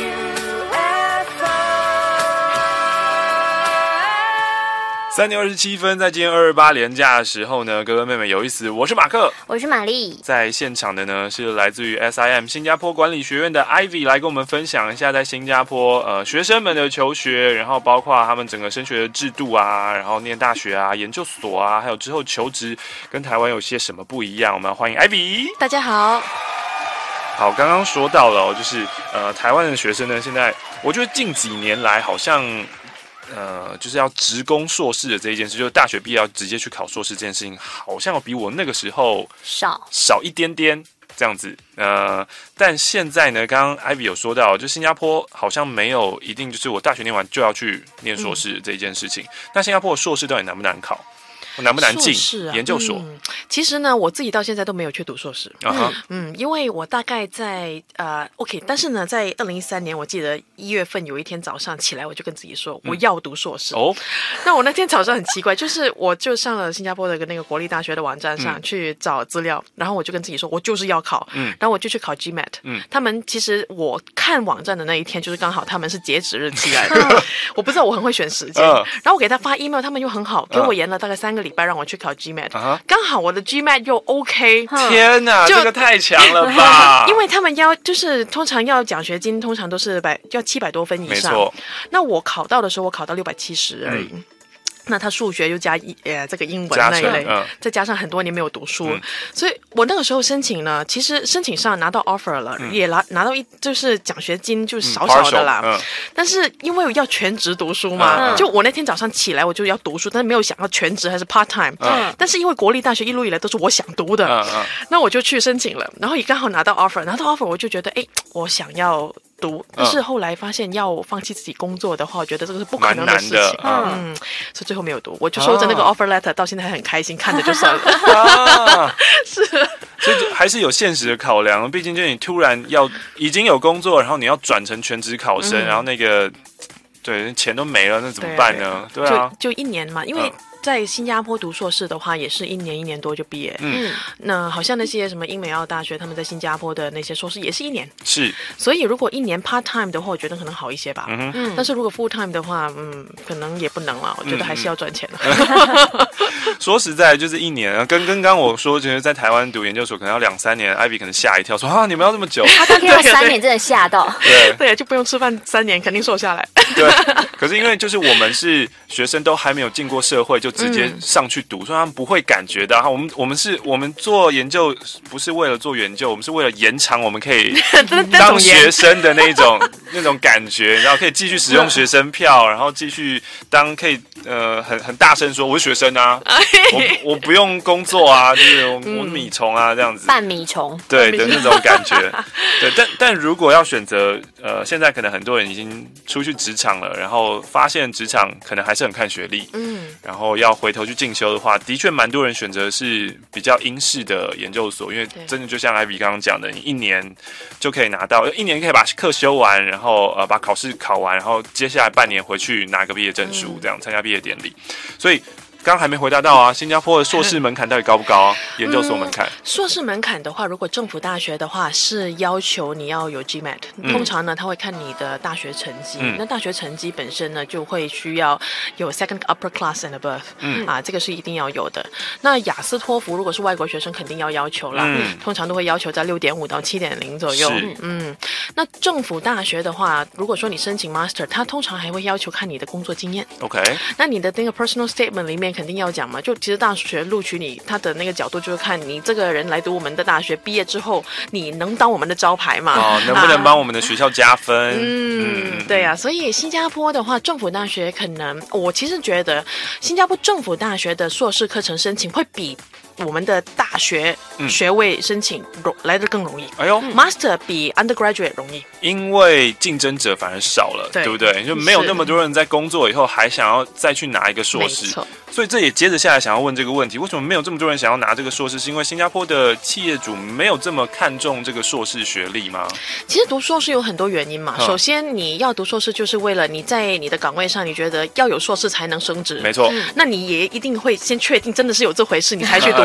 Speaker 13: 3点27分，在今天228连假的时候呢，哥哥妹妹有意思，我是马克，
Speaker 14: 我是玛丽，在
Speaker 13: 现场的呢是来自于 SIM 新加坡管理学院的 Ivy 来跟我们分享一下在新加坡学生们的求学，然后包括他们整个升学的制度啊，然后念大学啊、研究所啊，还有之后求职跟台湾有些什么不一样。我们欢迎 Ivy。
Speaker 12: 大家好。
Speaker 13: 好，刚刚说到了就是台湾的学生呢，现在我觉得近几年来好像。就是要直攻硕士的这一件事，就是大学毕业要直接去考硕士这件事情，好像比我那个时候少一点点这样子。但现在呢，刚刚 Ivy 有说到，就新加坡好像没有一定就是我大学念完就要去念硕士这一件事情。那新加坡的硕士到底难不难考？难不难进研究所？
Speaker 12: 其实呢，我自己到现在都没有去读硕士。因为我大概在OK， 但是呢，在2013年，我记得1月份有一天早上起来，我就跟自己说我要读硕士。那我那天早上很奇怪，就是我就上了新加坡的那个国立大学的网站上去找资料，然后我就跟自己说，我就是要考。然后我就去考 GMAT。他们其实我看网站的那一天，就是刚好他们是截止日期来的。我不知道我很会选时间，然后我给他发 email， 他们又很好，给我延了大概3个礼拜让我去考 GMAT， 刚好我的 GMAT 又 OK。
Speaker 13: 天哪，这个太强了吧！
Speaker 12: 因为他们就是通常要奖学金，通常都是要700多分以上。没错。那我考到的时候，我考到670而已。那他数学又加这个英文那一类，再加上很多年没有读书，所以我那个时候申请呢，其实申请上拿到 offer 了，也拿到就是奖学金就少少的啦。但是因为要全职读书嘛，就我那天早上起来我就要读书，但是没有想要全职还是 part time。但是因为国立大学一路以来都是我想读的，那我就去申请了，然后也刚好拿到 offer， 拿到 offer 我就觉得我想要读，但是后来发现要放弃自己工作的话，我觉得这个是不可能的事情。所以最后没有读，我就收着那个 offer letter， 到现在还很开心，看着就算了。是，
Speaker 13: 所以还是有现实的考量，毕竟就你突然已经有工作，然后你要转成全职考生，然后那个对钱都没了，那怎么办呢？对啊，
Speaker 12: 就1年嘛，因为。在新加坡读硕士的话，也是1年多就毕业。那好像那些什么英美澳大学，他们在新加坡的那些硕士也是1年。
Speaker 13: 是，
Speaker 12: 所以如果1年 part time 的话，我觉得可能好一些吧。但是如果 full time 的话，可能也不能了。我觉得还是要赚钱的。
Speaker 13: 说实在，就是1年，跟刚刚我说，觉得在台湾读研究所可能要2-3年，Ivy 可能吓一跳，说你们要这么久？
Speaker 14: 他当天要3年，真的吓到。
Speaker 12: 对，就不用吃饭3年，肯定瘦下来。
Speaker 13: 对，可是因为就是我们是学生，都还没有进过社会，就直接上去读，所以他们不会感觉到。我们做研究不是为了做研究，我们是为了延长我们可以当学生的那种感觉，然后可以继续使用学生票，然后继续可以很大声说我是学生啊，我不用工作啊，就是我米虫啊这样子，
Speaker 14: 半米虫，
Speaker 13: 对的那种感觉。对，但如果要选择现在可能很多人已经出去职场了，然后发现职场可能还是很看学历，然后要回头去进修的话，的确蛮多人选择是比较英式的研究所，因为真的就像 Ivy 刚刚讲的，你1年就可以拿到，1年可以把课修完，然后把考试考完，然后接下来半年回去拿个毕业证书，这样参加毕业典礼。所以刚刚还没回答到啊，新加坡的硕士门槛到底高不高啊？研究所门槛？
Speaker 12: 硕士门槛的话，如果政府大学的话，是要求你要有 GMAT。通常呢，他会看你的大学成绩。那大学成绩本身呢，就会需要有 second upper class and above。这个是一定要有的。那雅思托福如果是外国学生，肯定要求啦。通常都会要求在6.5到7.0左右。那政府大学的话，如果说你申请 master， 他通常还会要求看你的工作经验。
Speaker 13: OK。
Speaker 12: 那你的那个 personal statement 里面肯定要讲嘛，就其实大学录取你，他的那个角度就是看你这个人来读我们的大学，毕业之后你能当我们的招牌嘛？
Speaker 13: 能不能帮我们的学校加分？
Speaker 12: 对啊，所以新加坡的话，政府大学可能，我其实觉得新加坡政府大学的硕士课程申请会比我们的大学学位申请来得更容易。Master 比 undergraduate 容易，
Speaker 13: 因为竞争者反而少了，对不对？就没有那么多人在工作以后还想要再去拿一个硕士。所以这也接着下来想要问这个问题：为什么没有这么多人想要拿这个硕士？是因为新加坡的企业主没有这么看重这个硕士学历吗？
Speaker 12: 其实读硕士有很多原因嘛。首先，你要读硕士，就是为了你在你的岗位上，你觉得要有硕士才能升职。
Speaker 13: 没错。
Speaker 12: 那你也一定会先确定真的是有这回事，你才去读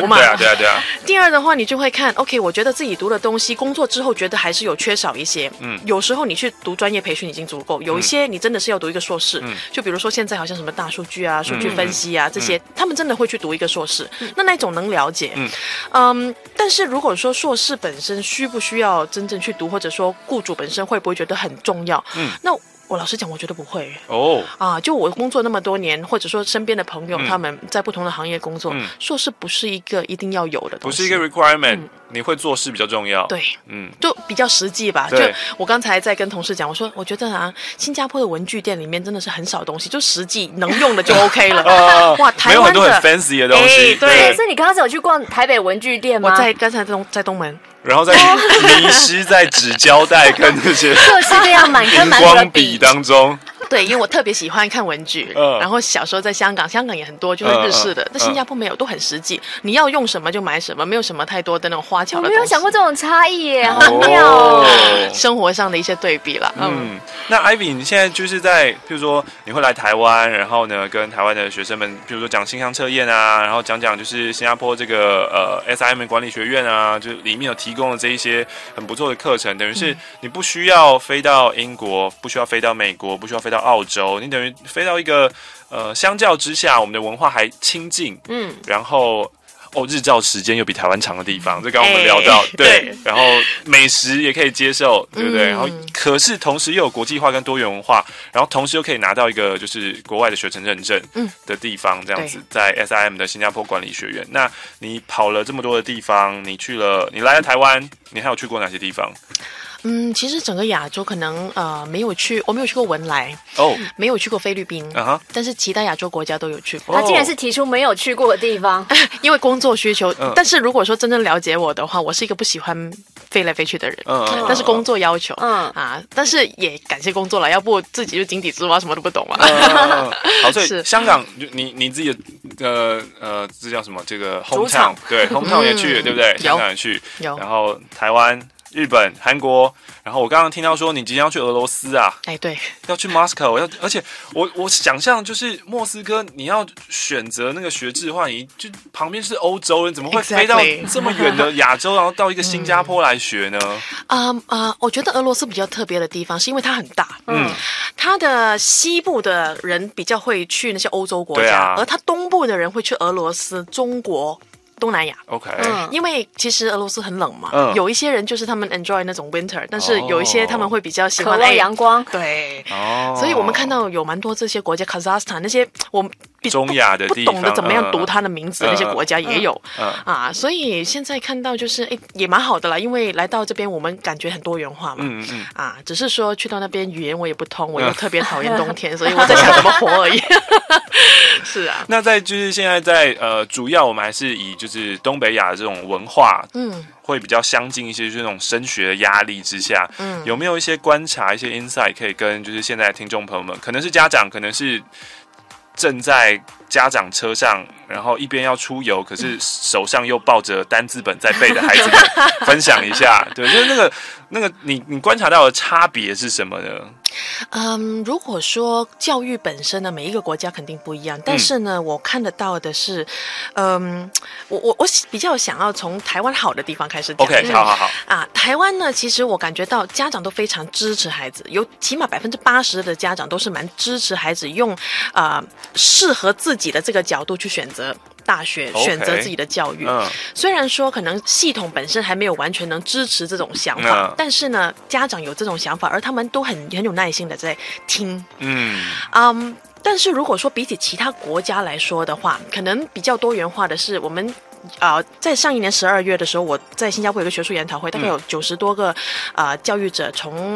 Speaker 12: 嘛。
Speaker 13: 对啊。
Speaker 12: 第二的话，你就会看 ，OK， 我觉得自己读的东西，工作之后觉得还是有缺少一些。有时候你去读专业培训已经足够，有一些你真的是要读一个硕士。就比如说现在好像什么大数据啊、数据分析啊这些，他们真的会去读一个硕士。那种能了解。但是如果说硕士本身需不需要真正去读，或者说雇主本身会不会觉得很重要？那我老实讲，我觉得不会就我工作那么多年，或者说身边的朋友，他们在不同的行业工作，硕士不是一个一定要有的东西，
Speaker 13: 不是一个 requirement，你会做事比较重要。
Speaker 12: 对，就比较实际吧。就我刚才在跟同事讲，我说我觉得新加坡的文具店里面真的是很少东西，就实际能用的就 OK 了。哇，台湾的
Speaker 13: 没有很多很 fancy 的东西。
Speaker 14: 对，所以你刚刚是有去逛台北文具店吗？
Speaker 12: 我刚才在东门。
Speaker 13: 然后在迷失在纸胶带跟那些
Speaker 14: 各式各样满
Speaker 13: 荧光笔当中。
Speaker 12: 对，因为我特别喜欢看文具，然后小时候在香港也很多，就是日式的，在新加坡没有，都很实际，你要用什么就买什么，没有什么太多的那种花巧的东西。
Speaker 14: 我没有想过这种差异耶，好妙哦！
Speaker 12: 生活上的一些对比啦。
Speaker 13: 那 Ivy， 你现在就是在，譬如说你会来台湾，然后呢跟台湾的学生们，譬如说讲性向测验啊，然后讲就是新加坡这个SIM 管理学院啊，就里面有提供了这一些很不错的课程，等于是你不需要飞到英国，不需要飞到美国，不需要飞到澳洲，你等于飞到一个相较之下我们的文化还亲近，然后日照时间又比台湾长的地方，这刚刚我们聊到，对，然后美食也可以接受，对不对？然后可是同时又有国际化跟多元文化，然后同时又可以拿到一个就是国外的学程认证的地方，这样子，在 SIM 的新加坡管理学院。那你跑了这么多的地方，你来了台湾，你还有去过哪些地方？
Speaker 12: 其实整个亚洲可能我没有去过文莱没有去过菲律宾但是其他亚洲国家都有去过。
Speaker 14: 他竟然是提出没有去过的地方，
Speaker 12: 因为工作需求。但是如果说真正了解我的话，我是一个不喜欢飞来飞去的人，但是工作要求但是也感谢工作了，要不自己就井底之蛙，什么都不懂嘛。
Speaker 13: 好，所以香港你自己的这叫什么？这个 hometown， 对 hometown 也去了，对不对？香港也去，然后台湾、日本、韩国，然后我刚刚听到说你即将要去俄罗斯啊？
Speaker 12: 对，
Speaker 13: 要去 Moscow， 而且我想象就是莫斯科，你要选择那个学制的话，你就旁边是欧洲人，怎么会飞到这么远的亚洲，然后到一个新加坡来学呢？
Speaker 12: 我觉得俄罗斯比较特别的地方是因为它很大，它的西部的人比较会去那些欧洲国家，而它东部的人会去俄罗斯、中国。东南亚
Speaker 13: ，OK，
Speaker 12: 因为其实俄罗斯很冷嘛，有一些人就是他们 enjoy 那种 winter， 但是有一些他们会比较喜欢
Speaker 14: 渴望阳光，
Speaker 12: 对，所以我们看到有蛮多这些国家 ，Kazakhstan 那些我
Speaker 13: 中亚的地方
Speaker 12: 不懂得怎么样读它的名字，那些国家也有所以现在看到就是也蛮好的啦，因为来到这边我们感觉很多元化嘛，只是说去到那边语言我也不通，我又特别讨厌冬天，所以我在想怎么活而已。是啊，
Speaker 13: 那就是现在在主要我们还是以就是东北亚的这种文化，会比较相近一些，就是那种升学的压力之下，有没有一些观察、一些 insight 可以跟就是现在的听众朋友们，可能是家长，可能是正在家长车上，然后一边要出游，可是手上又抱着单字本在背的孩子们分享一下，对，就是那个你观察到的差别是什么呢？
Speaker 12: 如果说教育本身呢，每一个国家肯定不一样，但是呢，我看得到的是，我比较想要从台湾好的地方开始讲。
Speaker 13: OK， 好
Speaker 12: 台湾呢，其实我感觉到家长都非常支持孩子，有起码80%的家长都是蛮支持孩子用适合自己的这个角度去选择大学，选择自己的教育。虽然说可能系统本身还没有完全能支持这种想法，但是呢，家长有这种想法，而他们都很有耐心的在听。但是如果说比起其他国家来说的话，可能比较多元化的是我们。在上一年12月的时候，我在新加坡有个学术研讨会，大概有90多个教育者从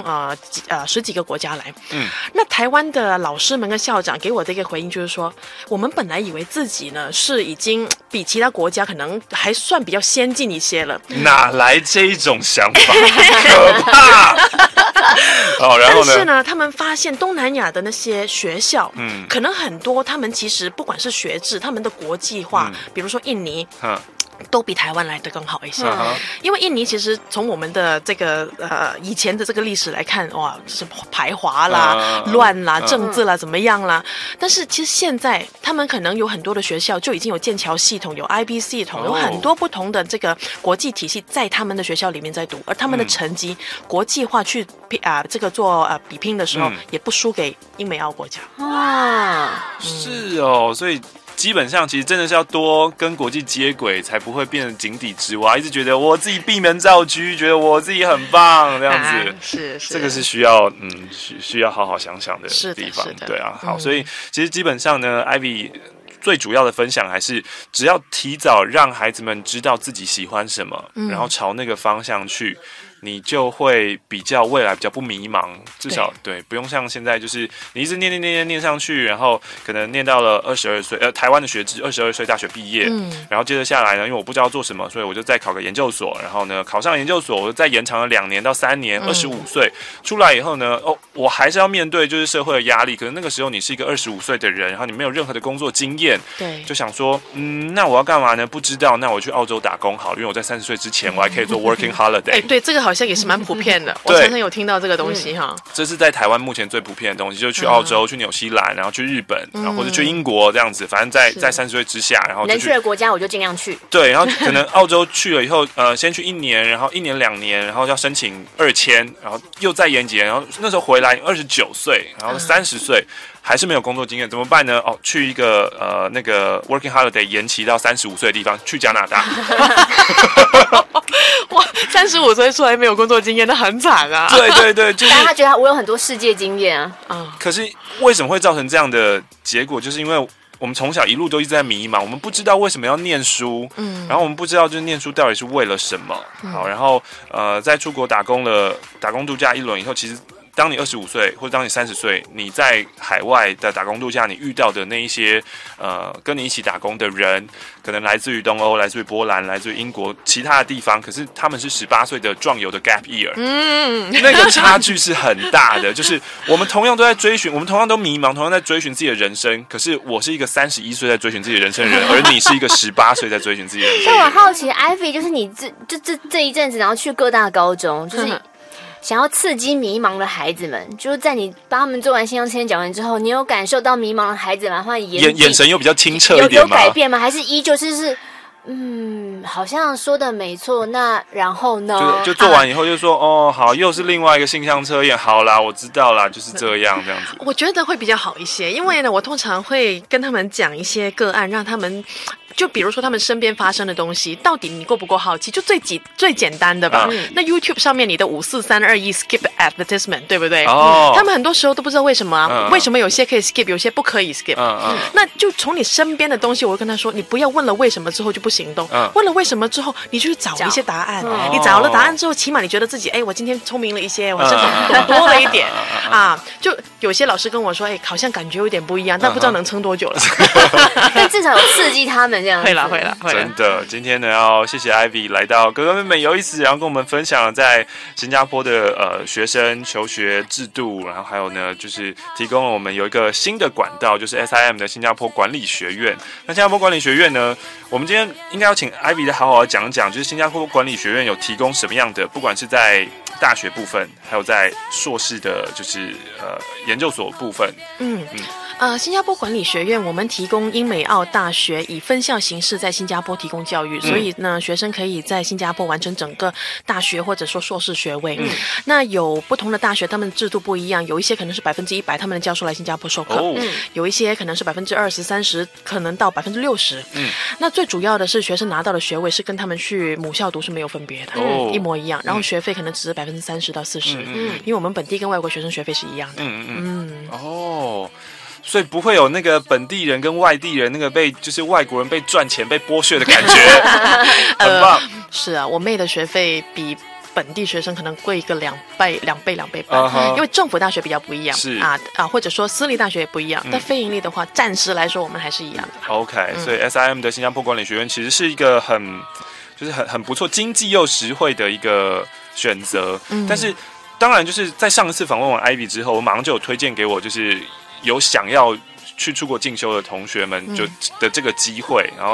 Speaker 12: 10几个国家来。那台湾的老师们跟校长给我的一个回应就是说，我们本来以为自己呢是已经比其他国家可能还算比较先进一些了。
Speaker 13: 哪来这一种想法？可怕！然后呢？
Speaker 12: 但是呢，他们发现东南亚的那些学校，可能很多他们其实不管是学制，他们的国际化，比如说印尼。 都比台湾来得更好一些，因为印尼其实从我们的这个以前的这个历史来看，哇，是排华啦、乱啦、政治啦怎么样啦？但是其实现在他们可能有很多的学校就已经有剑桥系统、有 IB 系统，有很多不同的这个国际体系在他们的学校里面在读，而他们的成绩国际化去这个做比拼的时候，也不输给英美澳国家。
Speaker 13: 是哦，所以。基本上其实真的是要多跟国际接轨，才不会变成井底之蛙。一直觉得我自己闭门造车，觉得我自己很棒这样子，
Speaker 12: 是
Speaker 13: 这个是需要需要好好想想的地方。对啊，好，所以其实基本上呢 ，Ivy 最主要的分享还是只要提早让孩子们知道自己喜欢什么，然后朝那个方向去。你就会未来比较不迷茫，至少对，不用像现在就是你一直念上去，然后可能念到了22岁，台湾的学制22岁大学毕业，然后接着下来呢，因为我不知道做什么，所以我就再考个研究所，然后呢考上研究所，我就再延长了2年到3年，25岁出来以后呢，我还是要面对就是社会的压力，可能那个时候你是一个25岁的人，然后你没有任何的工作经验，对，就想说，那我要干嘛呢？不知道，那我去澳洲打工好了，因为我在30岁之前我还可以做 working holiday。
Speaker 12: 对，这个好像也是蛮普遍的，我常常有听到这个东西哈。
Speaker 13: 这是在台湾目前最普遍的东西，就是去澳洲、去纽西兰，然后去日本，然后或者去英国这样子，反正在30岁之下，然后
Speaker 14: 能去的国家我就尽量去。
Speaker 13: 对，然后可能澳洲去了以后，先去1年，然后1年2年，然后要申请2签，然后又再延期，然后那时候回来29岁，然后30岁。还是没有工作经验，怎么办呢？去一个那个 working holiday 延期到35岁的地方，去加拿大。
Speaker 12: 哇，35岁出来没有工作经验，那很惨啊！
Speaker 13: 对，就是。
Speaker 14: 但他觉得我有很多世界经验啊。
Speaker 13: 可是为什么会造成这样的结果？就是因为我们从小一路都一直在迷茫，我们不知道为什么要念书，然后我们不知道就是念书到底是为了什么。好，然后在出国打工度假1轮以后，其实。当你25岁或者当你30岁，你在海外的打工度假，你遇到的那一些跟你一起打工的人，可能来自于东欧、来自于波兰、来自于英国其他的地方，可是他们是18岁的壮游的 gap year， 那个差距是很大的。就是我们同样都在追寻，我们同样都迷茫，同样在追寻自己的人生，可是我是一个31岁在追寻自己的人生的人，而你是一个18岁在追寻自己的人生的人。
Speaker 14: 所以我好奇 ，Ivy 就是你这一阵子，然后去各大高中，就是。想要刺激迷茫的孩子们，就是在你帮他们做完性向测验讲完之后，你有感受到迷茫的孩子们，或者
Speaker 13: 眼神又比较清澈一点吗？
Speaker 14: 有改变吗？还是依旧是好像说的没错。那然后呢？
Speaker 13: 就做完以后就说好，又是另外一个性向测验，好啦，我知道啦，就是这样子。
Speaker 12: 我觉得会比较好一些，因为呢，我通常会跟他们讲一些个案，让他们。就比如说他们身边发生的东西，到底你够不够好奇？就最简单的吧。那 YouTube 上面你的54321 skip advertisement 对不对？他们很多时候都不知道为什么为什么有些可以 skip， 有些不可以 skip。那就从你身边的东西，我会跟他说，你不要问了为什么之后就不行动，问了为什么之后，你就去找一些答案。你找了答案之后，起码你觉得自己，我今天聪明了一些，我好像懂多了一点就有些老师跟我说，好像感觉有点不一样，但不知道能撑多久了。
Speaker 14: 但至少有刺激他们。
Speaker 12: 会啦，
Speaker 13: 真的。今天呢，要谢谢 Ivy 来到哥哥妹妹有意思，然后跟我们分享在新加坡的学生求学制度，然后还有呢，就是提供了我们有一个新的管道，就是 SIM 的新加坡管理学院。那新加坡管理学院呢，我们今天应该要请 Ivy 的好好的讲讲，就是新加坡管理学院有提供什么样的，不管是在大学部分，还有在硕士的，就是研究所部分。
Speaker 12: 新加坡管理学院我们提供英美澳大学以分校形式在新加坡提供教育，所以呢，学生可以在新加坡完成整个大学或者说硕士学位。那有不同的大学，他们制度不一样，有一些可能是100%他们的教授来新加坡授课，有一些可能是20%、30%，可能到60%。那最主要的是学生拿到的学位是跟他们去母校读是没有分别的，一模一样。然后学费可能只是30%到40%，因为我们本地跟外国学生学费是一样的。
Speaker 13: 所以不会有那个本地人跟外地人那个就是外国人被赚钱被剥削的感觉，很棒。
Speaker 12: 是啊，我妹的学费比本地学生可能贵个2倍半，因为政府大学比较不一样，是或者说私立大学也不一样，但非盈利的话，暂时来说我们还是一样的。
Speaker 13: OK，所以 SIM 的新加坡管理学院其实是一个很不错、经济又实惠的一个选择。但是当然就是在上一次访问完 Ivy 之后，我马上就有推荐给我有想要去出国进修的同学们的这个机会，然后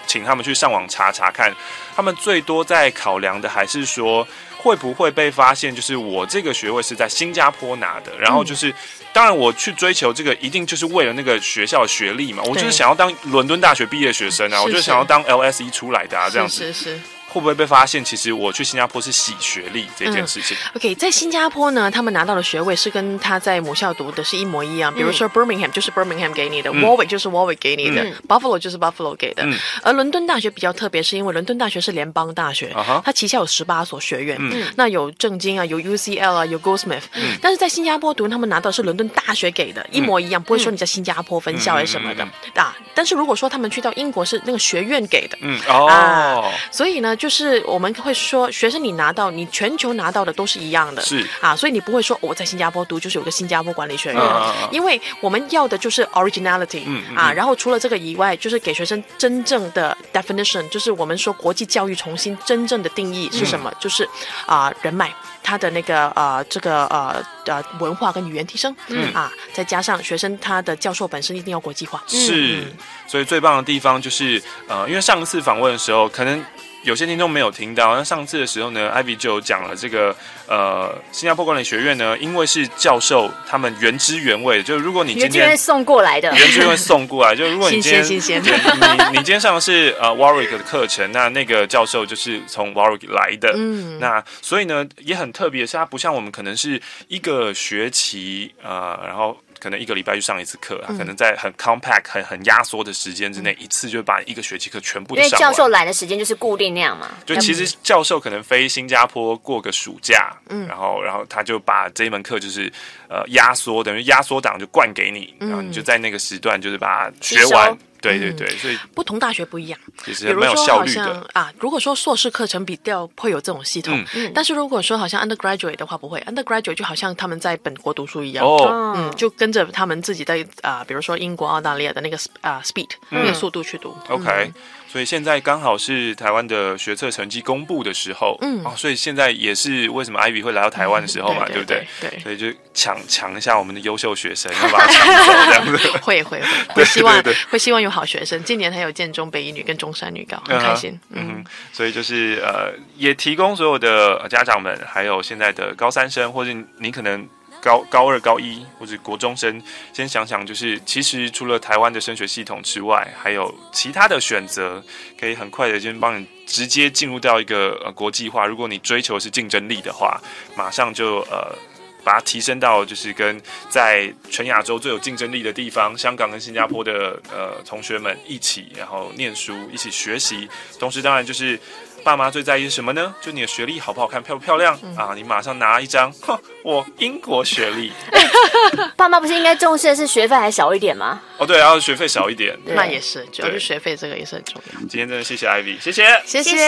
Speaker 13: 请他们去上网查看，他们最多在考量的还是说会不会被发现，就是我这个学位是在新加坡拿的，然后就是当然我去追求这个一定就是为了那个学校的学历嘛，我就是想要当伦敦大学毕业学生啊，我就想要当 LSE 出来的啊，这样子。是。会不会被发现？其实我去新加坡是洗学历这件事情。
Speaker 12: OK， 在新加坡呢，他们拿到的学位是跟他在母校读的是一模一样。比如说 Birmingham 就是 Birmingham 给你的，Warwick 就是 Warwick 给你的，Buffalo 就是 Buffalo 给的。而伦敦大学比较特别，是因为伦敦大学是联邦大学，它旗下有18所学院，那有政经啊，有 UCL 啊，有 Goldsmith。但是在新加坡读，他们拿到的是伦敦大学给的，一模一样，不会说你在新加坡分校还是什么的啊。但是如果说他们去到英国是那个学院给的，所以呢。就是我们会说，学生你拿到，你全球拿到的都是一样的，是啊，所以你不会说我在新加坡读就是有个新加坡管理学院，因为我们要的就是 originality，然后除了这个以外，就是给学生真正的 definition， 就是我们说国际教育重新真正的定义是什么，就是人脉。他的那个文化跟语言提升，再加上学生他的教授本身一定要国际化，
Speaker 13: 是，所以最棒的地方就是因为上次访问的时候，可能有些听众没有听到，那上次的时候呢 ，Ivy 就有讲了这个新加坡管理学院呢，因为是教授他们原汁原味，就如果你今天
Speaker 14: 送过来的，
Speaker 13: 原汁原味送过来，就如果你今天
Speaker 12: 新鲜
Speaker 13: 你今天上的是Warwick 的课程，那个教授就是从 Warwick 来的，那所以呢也很特别，是它不像我们可能是一个学期然后。可能1个礼拜去上一次课，可能在很 compact 很压缩的时间之内，一次就把1个学期课全部都上完。
Speaker 14: 因为教授来的时间就是固定那样嘛。
Speaker 13: 就其实教授可能飞新加坡过个暑假，然后他就把这一门课就是压缩，等于压缩档就灌给你，然后你就在那个时段就是把它学完。对对对，所以
Speaker 12: 不同大学不一样，
Speaker 13: 其实蛮有效率的
Speaker 12: 如果说硕士课程比较会有这种系统，但是如果说好像 undergraduate 的话不会 ，undergraduate 就好像他们在本国读书一样，就跟着他们自己在比如说英国、澳大利亚的那个speed 那个速度去读。
Speaker 13: OK。所以现在刚好是台湾的学测成绩公布的时候，所以现在也是为什么 Ivy 会来到台湾的时候嘛，对不对？对，所以就抢一下我们的优秀学生，要把他抢走这样子。
Speaker 12: 会希望有好学生。今年还有建中、北一女跟中山女高，很开心。
Speaker 13: 所以就是也提供所有的家长们，还有现在的高3生，或者你可能。高2、高1或者国中生，先想想，就是其实除了台湾的升学系统之外，还有其他的选择，可以很快的就帮你直接进入到一个国际化。如果你追求是竞争力的话，马上就把它提升到就是跟在全亚洲最有竞争力的地方，香港跟新加坡的同学们一起，然后念书，一起学习，同时当然就是。爸妈最在意是什么呢？就你的学历好不好看，漂不漂亮你马上拿一张，我英国学历。
Speaker 14: 爸妈不是应该重视的是学费还少一点吗？
Speaker 13: 对，然后学费少一点，
Speaker 12: 那也是，主要是学费这个也是很重要。
Speaker 13: 今天真的谢谢 Ivy， 谢谢。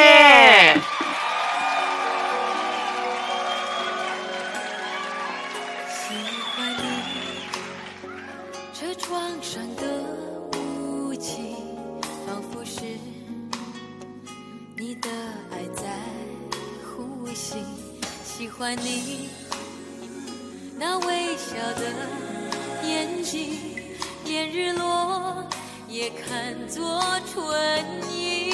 Speaker 18: 喜欢你那微笑的眼睛，连日落也看作春意。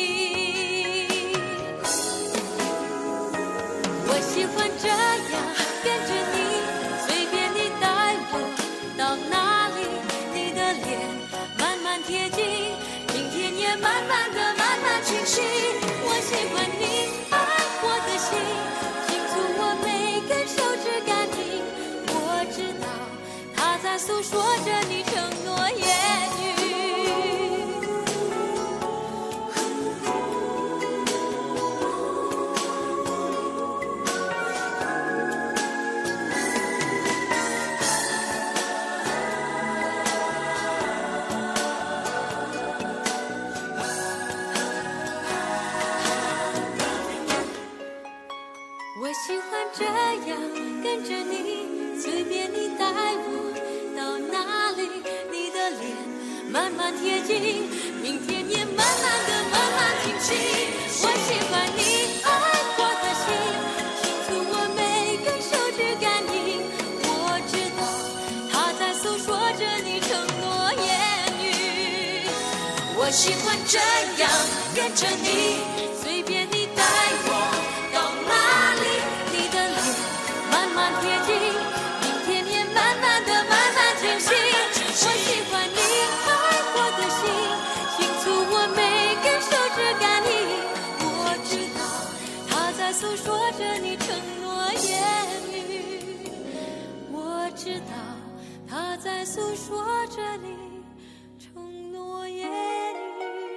Speaker 18: 我喜欢这样跟着你，随便你带我到哪里，你的脸慢慢贴近，明天也慢慢的慢慢清晰。我喜欢你爱我的心，诉说着你承诺言语，我喜欢这样跟着你，随便你带我到哪里，你的脸慢慢贴近，明天也慢慢的慢慢清晰。我喜欢你爱我的心，清楚我每根手指感应，我知道它在诉说着你承诺言语。我喜欢这样跟着你，随便你带我到哪里，你的脸慢慢贴近，明天也慢慢的慢慢前行。我喜欢你快活的心，清楚我每根手指感应。我知道他在诉说着你承诺言语，我知道他在诉说着你承诺言语。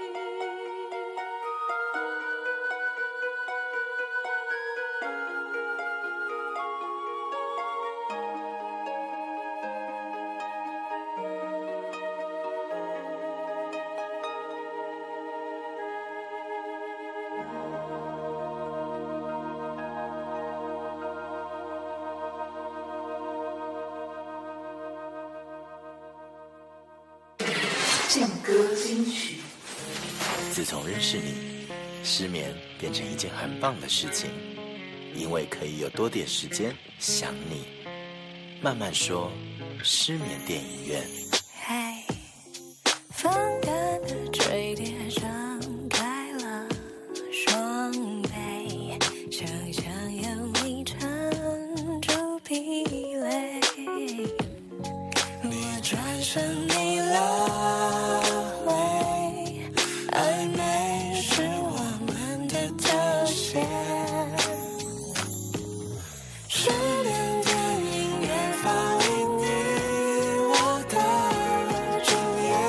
Speaker 4: 劲歌金曲。
Speaker 17: 自从认识你，失眠变成一件很棒的事情，因为可以有多点时间想你。慢慢说，失眠电影院。
Speaker 18: 嘿，放感的垂叠张开了双臂，想象有你缠住疲累，我转身你了会，暧昧是我们的特写，失眠电影院放映你我的主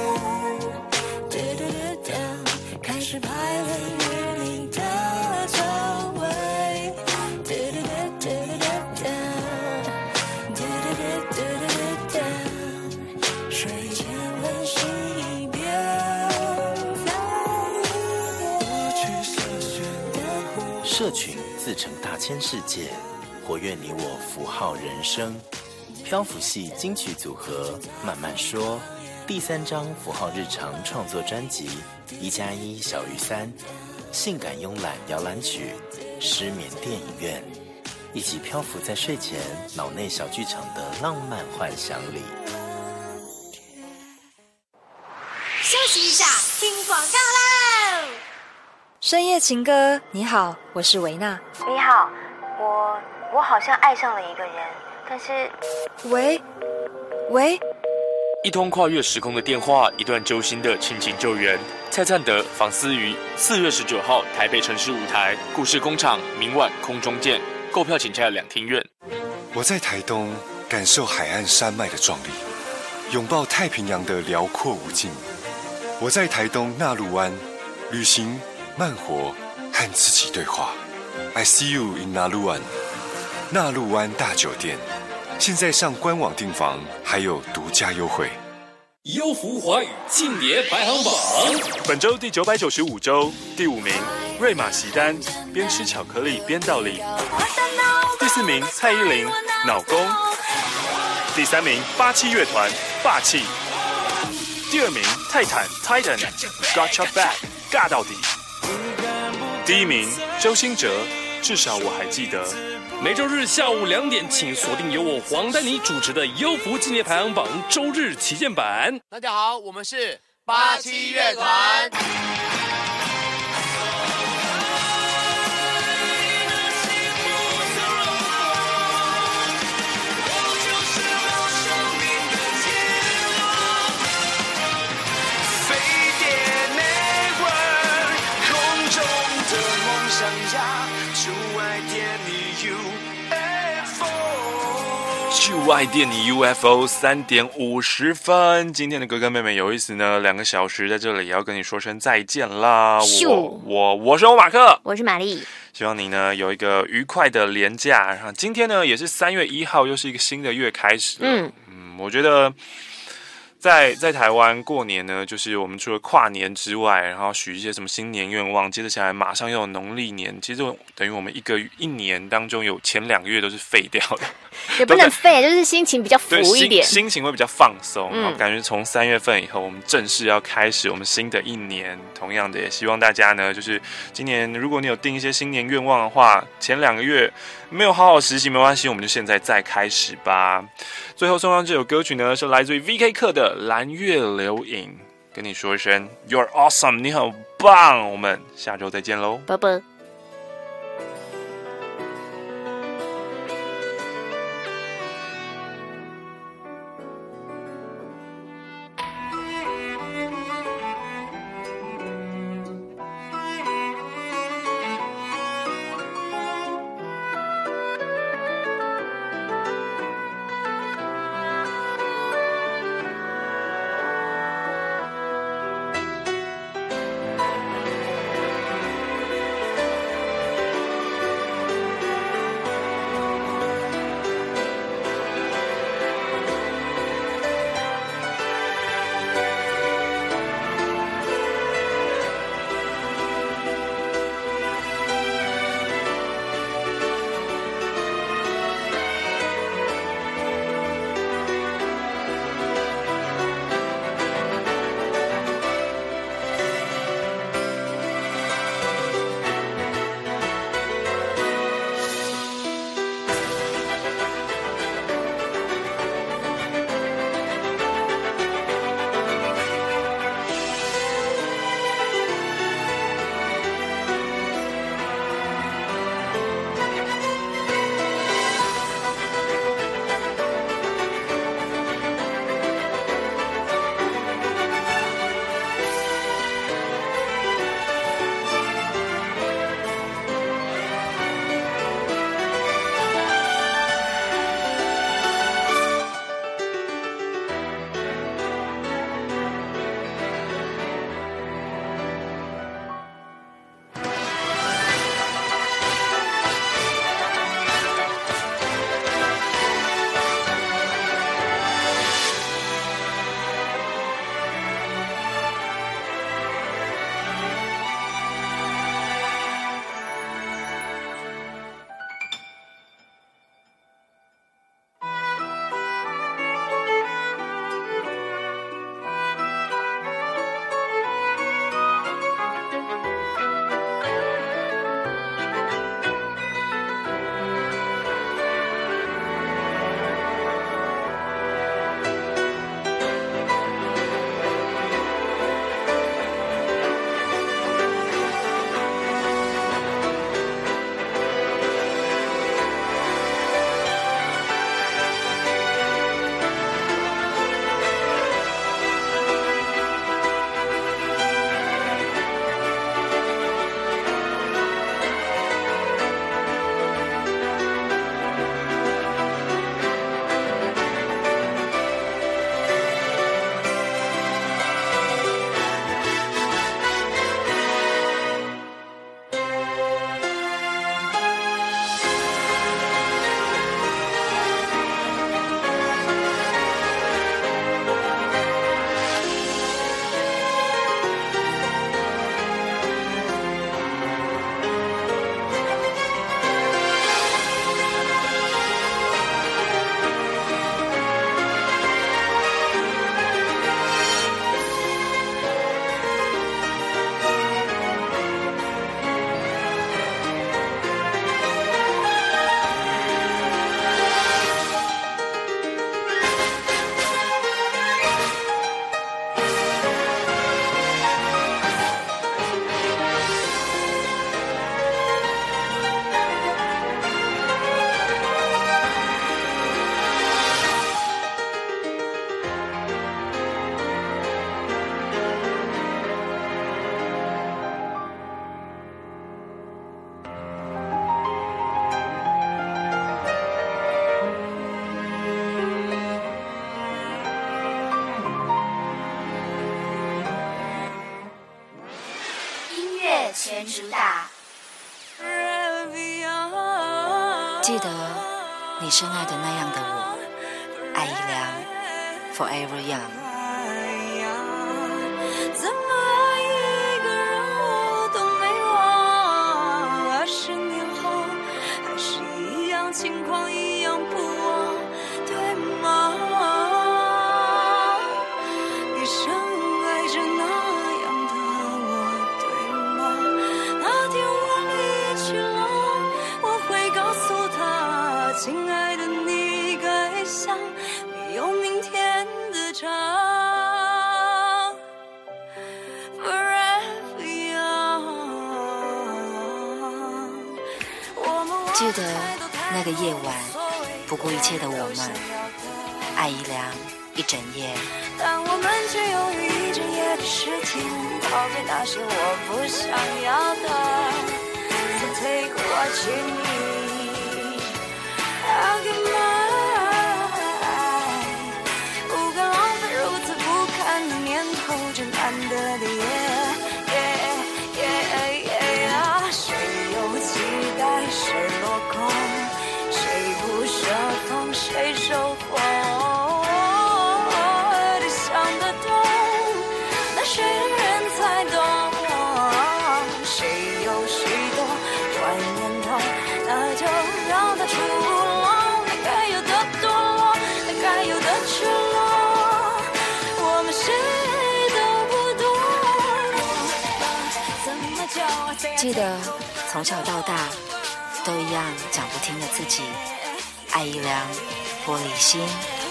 Speaker 18: 演，开始排练与你的座位，睡前温习一遍，
Speaker 17: 社群自成大千世界，活跃你我符号人生。漂浮系金曲组合慢慢说第3张符号日常创作专辑1+1小于3，性感慵懒摇篮曲，失眠电影院，一起漂浮在睡前脑内小剧场的浪漫幻想里。
Speaker 22: 休息一下，听广告喽！
Speaker 20: 深夜情歌，你好，我是维娜。
Speaker 21: 你好，我好像爱上了一个人，但是……
Speaker 20: 喂，
Speaker 16: 一通跨越时空的电话，一段揪心的亲情救援。蔡灿德、房思瑜4月19号台北城市舞台故事工厂，明晚空中见。购票请洽两厅院。
Speaker 25: 我在台东感受海岸山脉的壮丽，拥抱太平洋的辽阔无尽。我在台东纳鹿湾旅行慢活，和自己对话。I see you in 纳鹿湾，纳鹿湾大酒店，现在上官网订房还有独家优惠。
Speaker 16: 优福华语庆爷排行榜，本周第995周第5名，瑞玛席丹，边吃巧克力边倒立。第4名，蔡依林，脑公。第3名，87乐团，霸气。第2名，泰坦 Titan，Got Your Back， 尬到底。第1名，周兴哲，至少我还记得。每周日下午2点，请锁定由我黄丹妮主持的优福纪念排行榜周日旗舰版。
Speaker 26: 大家好，我们是87乐团。
Speaker 16: 去爱电你 UFO 3点50分。今天的哥哥妹妹有意思呢，2个小时在这里也要跟你说声再见啦。我是欧马克，
Speaker 14: 我是玛丽。
Speaker 16: 希望你呢有一个愉快的连假。然后今天呢也是3月1号，又是一个新的月开始了。我觉得在台湾过年呢，就是我们除了跨年之外，然后许一些什么新年愿望，接着下来马上又有农历年，其实等于我们一年当中有前2个月都是废掉的，
Speaker 14: 也不能废，就是心情比较浮一点，
Speaker 16: 心情会比较放松。然后感觉从3月份以后，我们正式要开始我们新的一年。同样的，也希望大家呢，就是今年如果你有定一些新年愿望的话，前2个月没有好好实习没关系，我们就现在再开始吧。最后送上这首歌曲呢，是来自于 VK 课的《蓝月流影》，
Speaker 13: 跟你说一声 You're awesome， 你很棒。我们下周再见喽，
Speaker 14: 拜拜。
Speaker 22: 全主打。
Speaker 15: 记得你深爱的那样的我，爱一良 ，Forever Young。
Speaker 18: 怎么爱一个人我都没忘，20年后还是一样情况，一样不忘，对吗？你深爱着那样的我，对吗？那天我离去了，我会告诉他，亲爱的你该想，没有明天的长。
Speaker 15: 记得那个夜晚，不顾一切的我们，爱一凉一整夜。
Speaker 18: 但我们却用一整夜的时间告别那些我不想要的。So take what you need, I'll give mine。 不敢浪费如此不堪的念头，这难得的夜。谁有期待，谁落空，谁不舍风，谁收获。
Speaker 15: 记得从小到大都一样讲不听的自己，爱一凉玻璃心。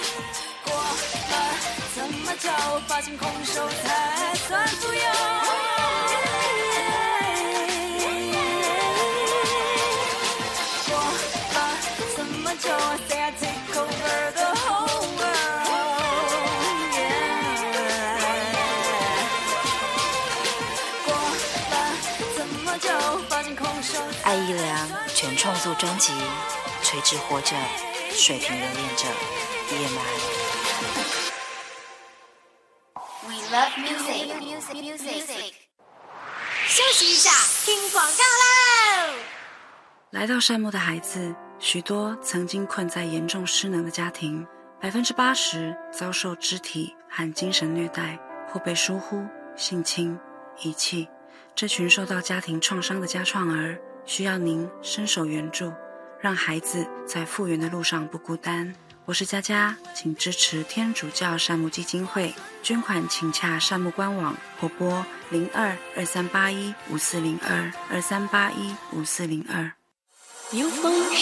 Speaker 18: 怎么叫我发现空手才算富有？怎么叫我 say I take over the whole world？ 怎么叫我发现空手？
Speaker 15: 爱一凉全创作专辑，垂直活着，水平留恋着，夜满。
Speaker 22: We love music。 休息一下，听广告喽。
Speaker 2: 来到善牧的孩子，许多曾经困在严重失能的家庭，80%遭受肢体和精神虐待，或被疏忽、性侵、遗弃。这群受到家庭创伤的家创儿，需要您伸手援助，让孩子在复原的路上不孤单。我是佳佳，请支持天主教善牧基金会，捐款请洽善牧官网或拨022381540223815402。
Speaker 22: 有风